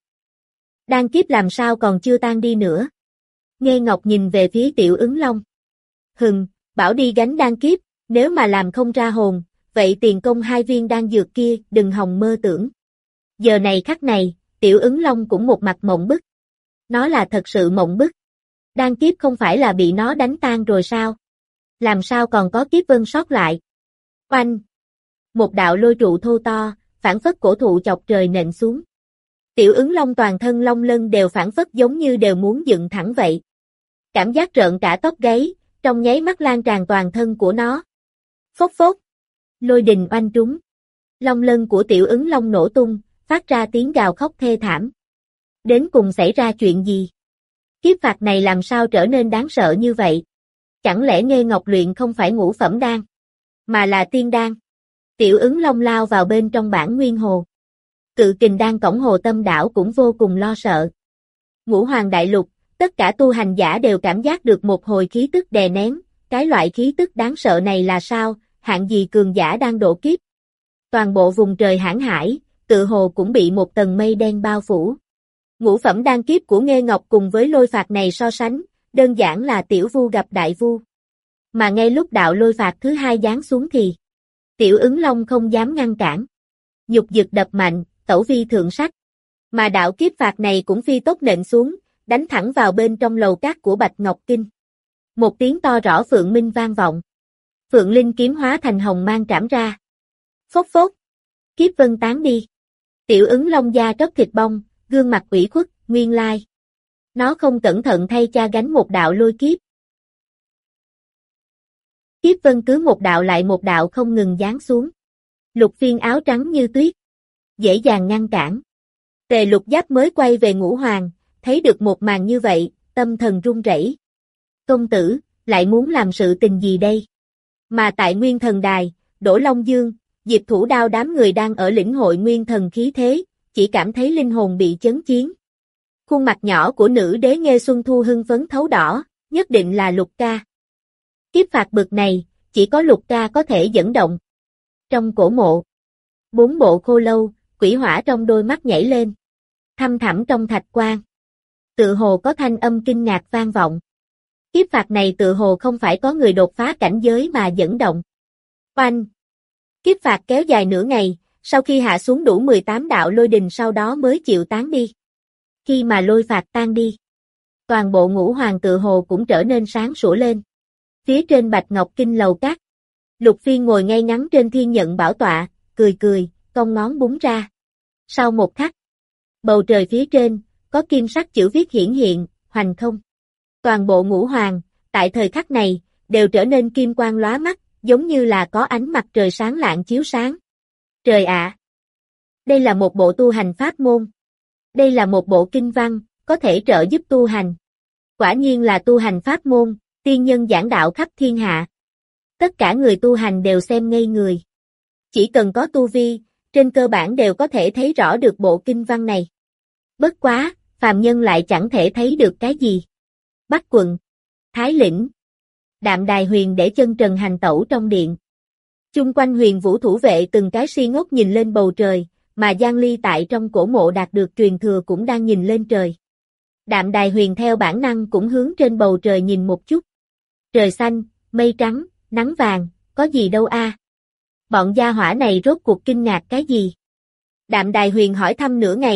đan kiếp làm sao còn chưa tan đi nữa? Nghê Ngọc nhìn về phía Tiểu Ứng Long. Hừng, bảo đi gánh đan kiếp, nếu mà làm không ra hồn, vậy tiền công hai viên đan dược kia đừng hòng mơ tưởng. Giờ này khắc này, Tiểu Ứng Long cũng một mặt mộng bức. Nó là thật sự mộng bức. Đan kiếp không phải là bị nó đánh tan rồi sao? Làm sao còn có kiếp vân sót lại? Oanh! Một đạo lôi trụ thô to, phảng phất cổ thụ chọc trời nện xuống. Tiểu Ứng Long toàn thân long lân đều phảng phất giống như đều muốn dựng thẳng vậy. Cảm giác rợn cả tóc gáy, trong nháy mắt lan tràn toàn thân của nó. Phốc phốc! Lôi đình oanh trúng. Long lân của Tiểu Ứng Long nổ tung, phát ra tiếng gào khóc thê thảm. Đến cùng xảy ra chuyện gì? Kiếp phạt này làm sao trở nên đáng sợ như vậy? Chẳng lẽ Nghê Ngọc luyện không phải ngũ phẩm đan, mà là tiên đan? Tiểu Ứng Long lao vào bên trong bản nguyên hồ. Cự kình đan cổng hồ tâm đảo cũng vô cùng lo sợ. Ngũ hoàng đại lục, tất cả tu hành giả đều cảm giác được một hồi khí tức đè nén, cái loại khí tức đáng sợ này là sao, hạng gì cường giả đang độ kiếp. Toàn bộ vùng trời hãn hải, tự hồ cũng bị một tầng mây đen bao phủ. Ngũ phẩm đan kiếp của Nghê Ngọc cùng với lôi phạt này so sánh, đơn giản là tiểu vu gặp đại vu. Mà ngay lúc đạo lôi phạt thứ hai giáng xuống thì, Tiểu Ứng Long không dám ngăn cản. Nhục dực đập mạnh, tẩu vi thượng sách. Mà đạo kiếp phạt này cũng phi tốc nện xuống, đánh thẳng vào bên trong lầu cát của Bạch Ngọc Kinh. Một tiếng to rõ phượng minh vang vọng. Phượng linh kiếm hóa thành hồng mang trảm ra. Phốc phốc. Kiếp vân tán đi. Tiểu Ứng Long da tróc thịt bong, gương mặt ủy khuất, nguyên lai. Nó không cẩn thận thay cha gánh một đạo lôi kiếp. Kiếp vân cứ một đạo lại một đạo không ngừng giáng xuống. Lục Phiên áo trắng như tuyết, dễ dàng ngăn cản. Tề Lục Giáp mới quay về Ngũ Hoàng, thấy được một màn như vậy, tâm thần run rẩy. Công tử, lại muốn làm sự tình gì đây? Mà tại Nguyên Thần Đài, Đỗ Long Dương, Diệp Thủ Đao đám người đang ở lĩnh hội nguyên thần khí thế, chỉ cảm thấy linh hồn bị chấn chiến. Khuôn mặt nhỏ của nữ đế Nghê Xuân Thu hưng phấn thấu đỏ, nhất định là Lục ca. Kiếp phạt bực này, chỉ có Lục ca có thể dẫn động. Trong cổ mộ, bốn bộ khô lâu, quỷ hỏa trong đôi mắt nhảy lên. Thăm thẳm trong thạch quan. Tự hồ có thanh âm kinh ngạc vang vọng. Kiếp phạt này tự hồ không phải có người đột phá cảnh giới mà dẫn động. Oanh! Kiếp phạt kéo dài nửa ngày, sau khi hạ xuống đủ mười tám đạo lôi đình sau đó mới chịu tán đi. Khi mà lôi phạt tan đi, toàn bộ Ngũ Hoàng tự hồ cũng trở nên sáng sủa lên. Phía trên Bạch Ngọc Kinh lầu cát, Lục Phiên ngồi ngay ngắn trên thiên nhận bảo tọa, cười cười, cong ngón búng ra. Sau một khắc, bầu trời phía trên, có kim sắc chữ viết hiển hiện, hoành không. Toàn bộ Ngũ Hoàng, tại thời khắc này, đều trở nên kim quang lóa mắt, giống như là có ánh mặt trời sáng lạng chiếu sáng. Trời ạ! Đây là một bộ tu hành pháp môn. Đây là một bộ kinh văn, có thể trợ giúp tu hành. Quả nhiên là tu hành pháp môn, tiên nhân giảng đạo khắp thiên hạ. Tất cả người tu hành đều xem ngây người. Chỉ cần có tu vi, trên cơ bản đều có thể thấy rõ được bộ kinh văn này. Bất quá, phàm nhân lại chẳng thể thấy được cái gì. Bắc quận, Thái lĩnh, Đạm Đài Huyền để chân trần hành tẩu trong điện. Chung quanh Huyền Vũ thủ vệ từng cái si ngốc nhìn lên bầu trời, mà Giang Ly tại trong cổ mộ đạt được truyền thừa cũng đang nhìn lên trời. Đạm Đài Huyền theo bản năng cũng hướng trên bầu trời nhìn một chút. Trời xanh, mây trắng, nắng vàng, có gì đâu a? À? Bọn gia hỏa này rốt cuộc kinh ngạc cái gì? Đạm Đài Huyền hỏi thăm nửa ngày,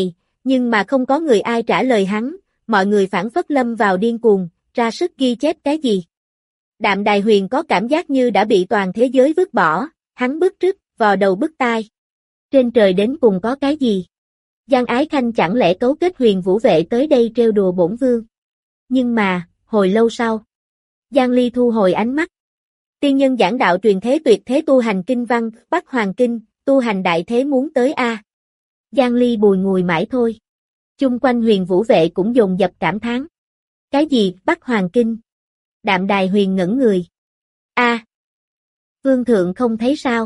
Nhưng mà không có người ai trả lời hắn, mọi người phảng phất lâm vào điên cuồng, ra sức ghi chép cái gì. Đạm Đài Huyền có cảm giác như đã bị toàn thế giới vứt bỏ, hắn bứt rứt, vò đầu bứt tai. Trên trời đến cùng có cái gì? Giang Ái Khanh chẳng lẽ cấu kết Huyền Vũ vệ tới đây trêu đùa bổn vương? Nhưng mà, hồi lâu sau, Giang Ly thu hồi ánh mắt. Tiên nhân giảng đạo truyền thế tuyệt thế tu hành kinh văn, Bắc Hoàng Kinh, tu hành đại thế muốn tới a. Giang Ly bùi ngùi mãi thôi. Chung quanh Huyền Vũ vệ cũng dồn dập cảm thán. Cái gì, Bắc Hoàng Kinh? Đạm Đài Huyền ngẩn người. A, vương thượng không thấy sao?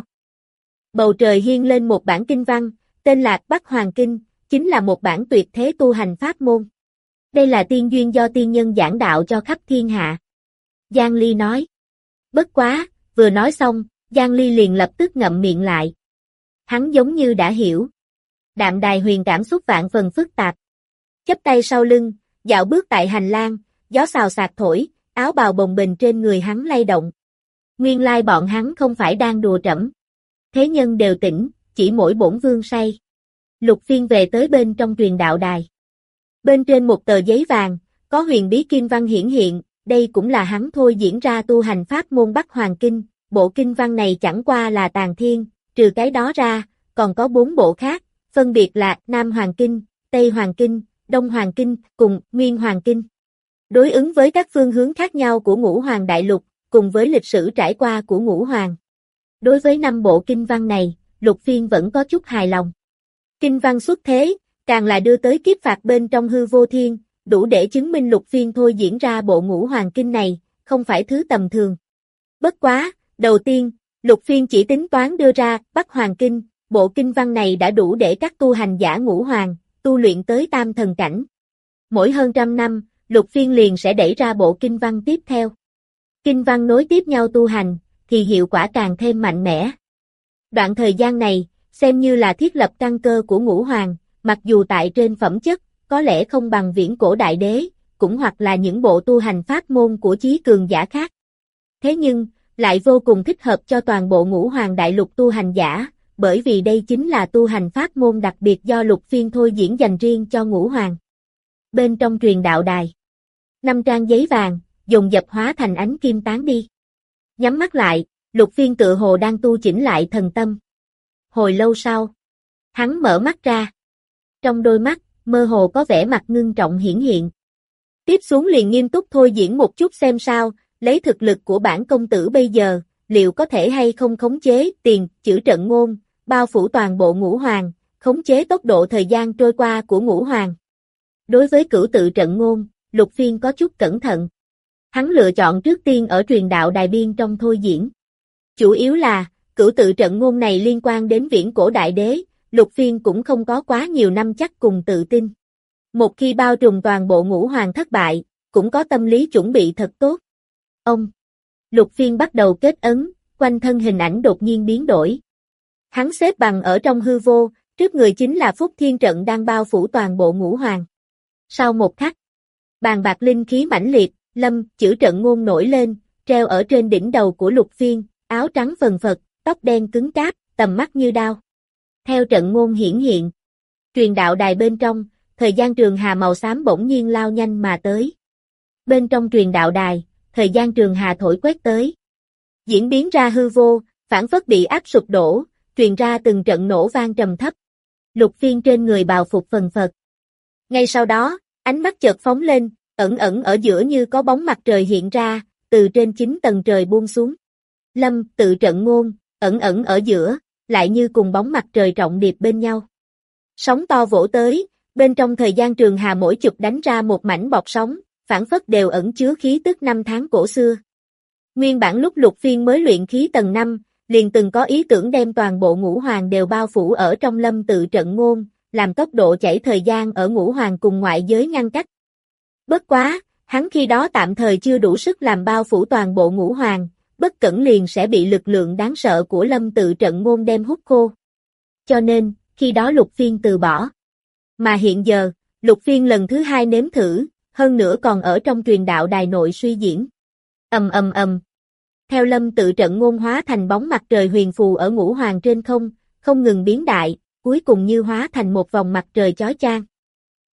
Bầu trời hiên lên một bản kinh văn, tên là Bắc Hoàng Kinh, chính là một bản tuyệt thế tu hành pháp môn. Đây là tiên duyên do tiên nhân giảng đạo cho khắp thiên hạ. Giang Ly nói. Bất quá, vừa nói xong, Giang Ly liền lập tức ngậm miệng lại. Hắn giống như đã hiểu. Đạm Đài Huyền cảm xúc vạn phần phức tạp. Chắp tay sau lưng, dạo bước tại hành lang, gió xào xạc thổi, áo bào bồng bềnh trên người hắn lay động. Nguyên lai bọn hắn không phải đang đùa trẫm. Thế nhân đều tỉnh, chỉ mỗi bổn vương say. Lục Phiên về tới bên trong truyền đạo đài. Bên trên một tờ giấy vàng, có huyền bí kim văn hiển hiện, đây cũng là hắn thôi diễn ra tu hành pháp môn Bắc Hoàng Kinh. Bộ kinh văn này chẳng qua là tàn thiên, trừ cái đó ra, còn có bốn bộ khác, phân biệt là Nam Hoàng Kinh, Tây Hoàng Kinh, Đông Hoàng Kinh, cùng Nguyên Hoàng Kinh. Đối ứng với các phương hướng khác nhau của Ngũ Hoàng Đại Lục, cùng với lịch sử trải qua của Ngũ Hoàng. Đối với năm bộ kinh văn này, Lục Phiên vẫn có chút hài lòng. Kinh văn xuất thế, càng là đưa tới kiếp phạt bên trong hư vô thiên, đủ để chứng minh Lục Phiên thôi diễn ra bộ Ngũ Hoàng Kinh này, không phải thứ tầm thường. Bất quá, đầu tiên, Lục Phiên chỉ tính toán đưa ra Bắc Hoàng Kinh, bộ kinh văn này đã đủ để các tu hành giả Ngũ Hoàng, tu luyện tới tam thần cảnh. Mỗi hơn trăm năm, Lục Phiên liền sẽ đẩy ra bộ kinh văn tiếp theo. Kinh văn nối tiếp nhau tu hành, thì hiệu quả càng thêm mạnh mẽ. Đoạn thời gian này, xem như là thiết lập căn cơ của Ngũ Hoàng, mặc dù tại trên phẩm chất, có lẽ không bằng viễn cổ đại đế, cũng hoặc là những bộ tu hành pháp môn của chí cường giả khác. Thế nhưng, lại vô cùng thích hợp cho toàn bộ Ngũ Hoàng Đại Lục tu hành giả, bởi vì đây chính là tu hành pháp môn đặc biệt do Lục Phiên thôi diễn dành riêng cho Ngũ Hoàng. Bên trong truyền đạo đài, năm trang giấy vàng, dồn dập hóa thành ánh kim tán đi. Nhắm mắt lại, Lục Phiên tựa hồ đang tu chỉnh lại thần tâm. Hồi lâu sau, hắn mở mắt ra. Trong đôi mắt, mơ hồ có vẻ mặt ngưng trọng hiển hiện. Tiếp xuống liền nghiêm túc thôi diễn một chút xem sao, lấy thực lực của bản công tử bây giờ, liệu có thể hay không khống chế tiền, chữ trận ngôn, bao phủ toàn bộ Ngũ Hoàng, khống chế tốc độ thời gian trôi qua của Ngũ Hoàng. Đối với cửu tự trận ngôn, Lục Phiên có chút cẩn thận. Hắn lựa chọn trước tiên ở truyền đạo đài biên trong thôi diễn. Chủ yếu là, cửu tự trận ngôn này liên quan đến viễn cổ đại đế, Lục Phiên cũng không có quá nhiều năm chắc cùng tự tin. Một khi bao trùm toàn bộ Ngũ Hoàng thất bại, cũng có tâm lý chuẩn bị thật tốt. Ông, Lục Phiên bắt đầu kết ấn, quanh thân hình ảnh đột nhiên biến đổi. Hắn xếp bằng ở trong hư vô, trước người chính là Phúc Thiên Trận đang bao phủ toàn bộ Ngũ Hoàng. Sau một khắc, bàn bạc linh khí mãnh liệt, lâm, chữ trận ngôn nổi lên, treo ở trên đỉnh đầu của Lục Phiên, áo trắng phần phật, tóc đen cứng cáp, tầm mắt như đao. Theo trận ngôn hiển hiện, truyền đạo đài bên trong, thời gian trường hà màu xám bỗng nhiên lao nhanh mà tới. Bên trong truyền đạo đài, thời gian trường hà thổi quét tới. Diễn biến ra hư vô, phản phất bị áp sụp đổ, truyền ra từng trận nổ vang trầm thấp. Lục Phiên trên người bào phục phần phật. Ngay sau đó, ánh mắt chợt phóng lên, ẩn ẩn ở giữa như có bóng mặt trời hiện ra, từ trên chín tầng trời buông xuống. Lâm, tự trận ngôn, ẩn ẩn ở giữa, lại như cùng bóng mặt trời trọng điệp bên nhau. Sóng to vỗ tới, bên trong thời gian trường hà mỗi chụp đánh ra một mảnh bọt sóng, phản phất đều ẩn chứa khí tức năm tháng cổ xưa. Nguyên bản lúc Lục Phiên mới luyện khí tầng năm, liền từng có ý tưởng đem toàn bộ Ngũ Hoàng đều bao phủ ở trong lâm tự trận ngôn, làm tốc độ chảy thời gian ở Ngũ Hoàng cùng ngoại giới ngăn cách. Bất quá, hắn khi đó tạm thời chưa đủ sức làm bao phủ toàn bộ Ngũ Hoàng, bất cẩn liền sẽ bị lực lượng đáng sợ của lâm tự trận ngôn đem hút khô. Cho nên, khi đó Lục Phiên từ bỏ. Mà hiện giờ, Lục Phiên lần thứ hai nếm thử, hơn nữa còn ở trong truyền đạo đài nội suy diễn. Ầm ầm ầm. Theo lâm tự trận ngôn hóa thành bóng mặt trời huyền phù ở Ngũ Hoàng trên không, không ngừng biến đại, cuối cùng như hóa thành một vòng mặt trời chói chang.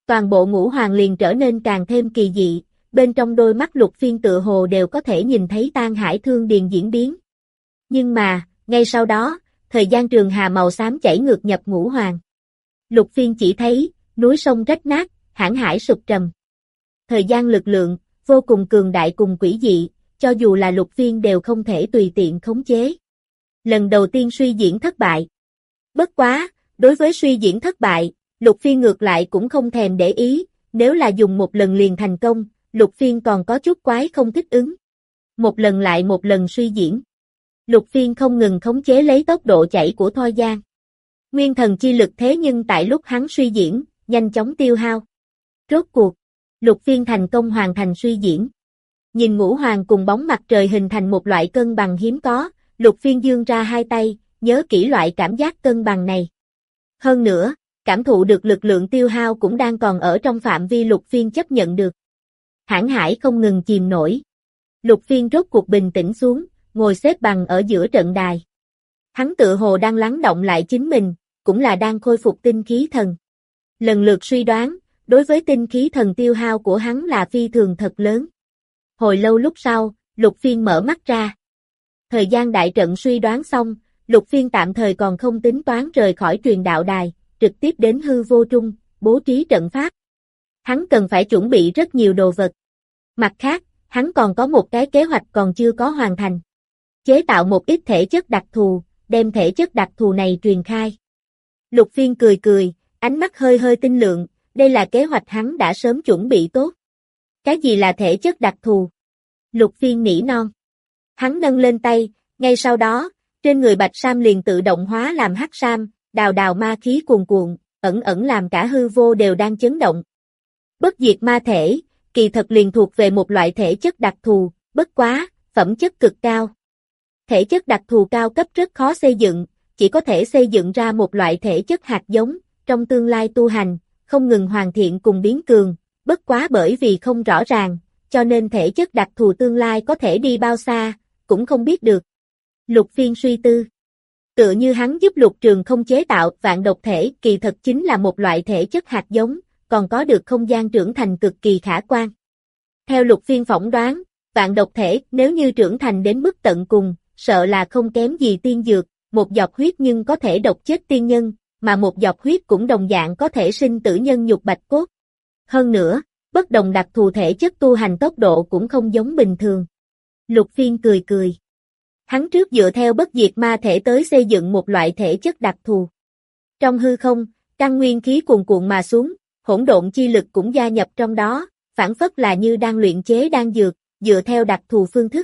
toàn bộ ngũ hoàng liền trở nên càng thêm kỳ dị, bên trong đôi mắt Lục Phiên tựa hồ đều có thể nhìn thấy Tan Hải Thương Điền diễn biến. Nhưng mà, ngay sau đó, thời gian trường hà màu xám chảy ngược nhập ngũ hoàng. Lục Phiên chỉ thấy, núi sông rách nát, hãn hải sụp trầm. Thời gian lực lượng, vô cùng cường đại cùng quỷ dị, cho dù là Lục Phiên đều không thể tùy tiện khống chế. Lần đầu tiên suy diễn thất bại. Bất quá, đối với suy diễn thất bại, Lục Phiên ngược lại cũng không thèm để ý, nếu là dùng một lần liền thành công, Lục Phiên còn có chút quái không thích ứng. Một lần lại một lần suy diễn. Lục Phiên không ngừng khống chế lấy tốc độ chảy của Thoi Giang. Nguyên thần chi lực thế nhưng tại lúc hắn suy diễn, nhanh chóng tiêu hao. Rốt cuộc, Lục Phiên thành công hoàn thành suy diễn. Nhìn ngũ hoàng cùng bóng mặt trời hình thành một loại cân bằng hiếm có, Lục Phiên giương ra hai tay, nhớ kỹ loại cảm giác cân bằng này. Hơn nữa, cảm thụ được lực lượng tiêu hao cũng đang còn ở trong phạm vi Lục Phiên chấp nhận được. Hãn hải không ngừng chìm nổi. Lục Phiên rốt cuộc bình tĩnh xuống, ngồi xếp bằng ở giữa trận đài. Hắn tự hồ đang lắng động lại chính mình, cũng là đang khôi phục tinh khí thần. Lần lượt suy đoán, đối với tinh khí thần tiêu hao của hắn là phi thường thật lớn. Hồi lâu lúc sau, Lục Phiên mở mắt ra. Thời gian đại trận suy đoán xong, Lục Phiên tạm thời còn không tính toán rời khỏi truyền đạo đài, trực tiếp đến hư vô trung, bố trí trận pháp. Hắn cần phải chuẩn bị rất nhiều đồ vật. Mặt khác, hắn còn có một cái kế hoạch còn chưa có hoàn thành. Chế tạo một ít thể chất đặc thù, đem thể chất đặc thù này truyền khai. Lục Phiên cười cười, ánh mắt hơi hơi tinh lượng, đây là kế hoạch hắn đã sớm chuẩn bị tốt. Cái gì là thể chất đặc thù? Lục Phiên nỉ non. Hắn nâng lên tay, ngay sau đó, trên người Bạch Sam liền tự động hóa làm hắc sam, đào đào ma khí cuồn cuộn, ẩn ẩn làm cả hư vô đều đang chấn động. Bất diệt ma thể, kỳ thật liền thuộc về một loại thể chất đặc thù, bất quá, phẩm chất cực cao. Thể chất đặc thù cao cấp rất khó xây dựng, chỉ có thể xây dựng ra một loại thể chất hạt giống, trong tương lai tu hành, không ngừng hoàn thiện cùng biến cường, bất quá bởi vì không rõ ràng, cho nên thể chất đặc thù tương lai có thể đi bao xa, cũng không biết được. Lục Phiên suy tư. Tựa như hắn giúp Lục Trường không chế tạo vạn độc thể kỳ thật chính là một loại thể chất hạt giống, còn có được không gian trưởng thành cực kỳ khả quan. Theo Lục Phiên phỏng đoán, vạn độc thể nếu như trưởng thành đến mức tận cùng, sợ là không kém gì tiên dược, một giọt huyết nhưng có thể độc chết tiên nhân, mà một giọt huyết cũng đồng dạng có thể sinh tử nhân nhục bạch cốt. Hơn nữa, bất đồng đặc thù thể chất tu hành tốc độ cũng không giống bình thường. Lục Phiên cười cười. Hắn trước dựa theo bất diệt ma thể tới xây dựng một loại thể chất đặc thù. Trong hư không, căn nguyên khí cuồn cuộn mà xuống, hỗn độn chi lực cũng gia nhập trong đó, phản phất là như đang luyện chế đan dược, dựa theo đặc thù phương thức.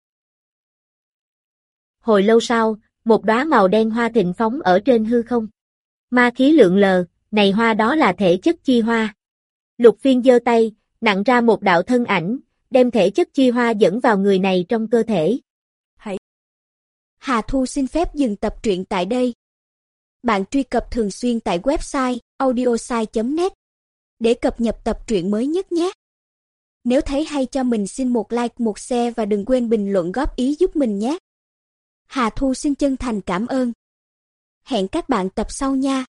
Hồi lâu sau, một đóa màu đen hoa thịnh phóng ở trên hư không. Ma khí lượn lờ, này hoa đó là thể chất chi hoa. Lục Phiên giơ tay, nặng ra một đạo thân ảnh, đem thể chất chi hoa dẫn vào người này trong cơ thể. Hãy. Hà Thu xin phép dừng tập truyện tại đây. Bạn truy cập thường xuyên tại website audiosai chấm net để cập nhật tập truyện mới nhất nhé. Nếu thấy hay cho mình xin một like, một share và đừng quên bình luận góp ý giúp mình nhé. Hà Thu xin chân thành cảm ơn. Hẹn các bạn tập sau nha.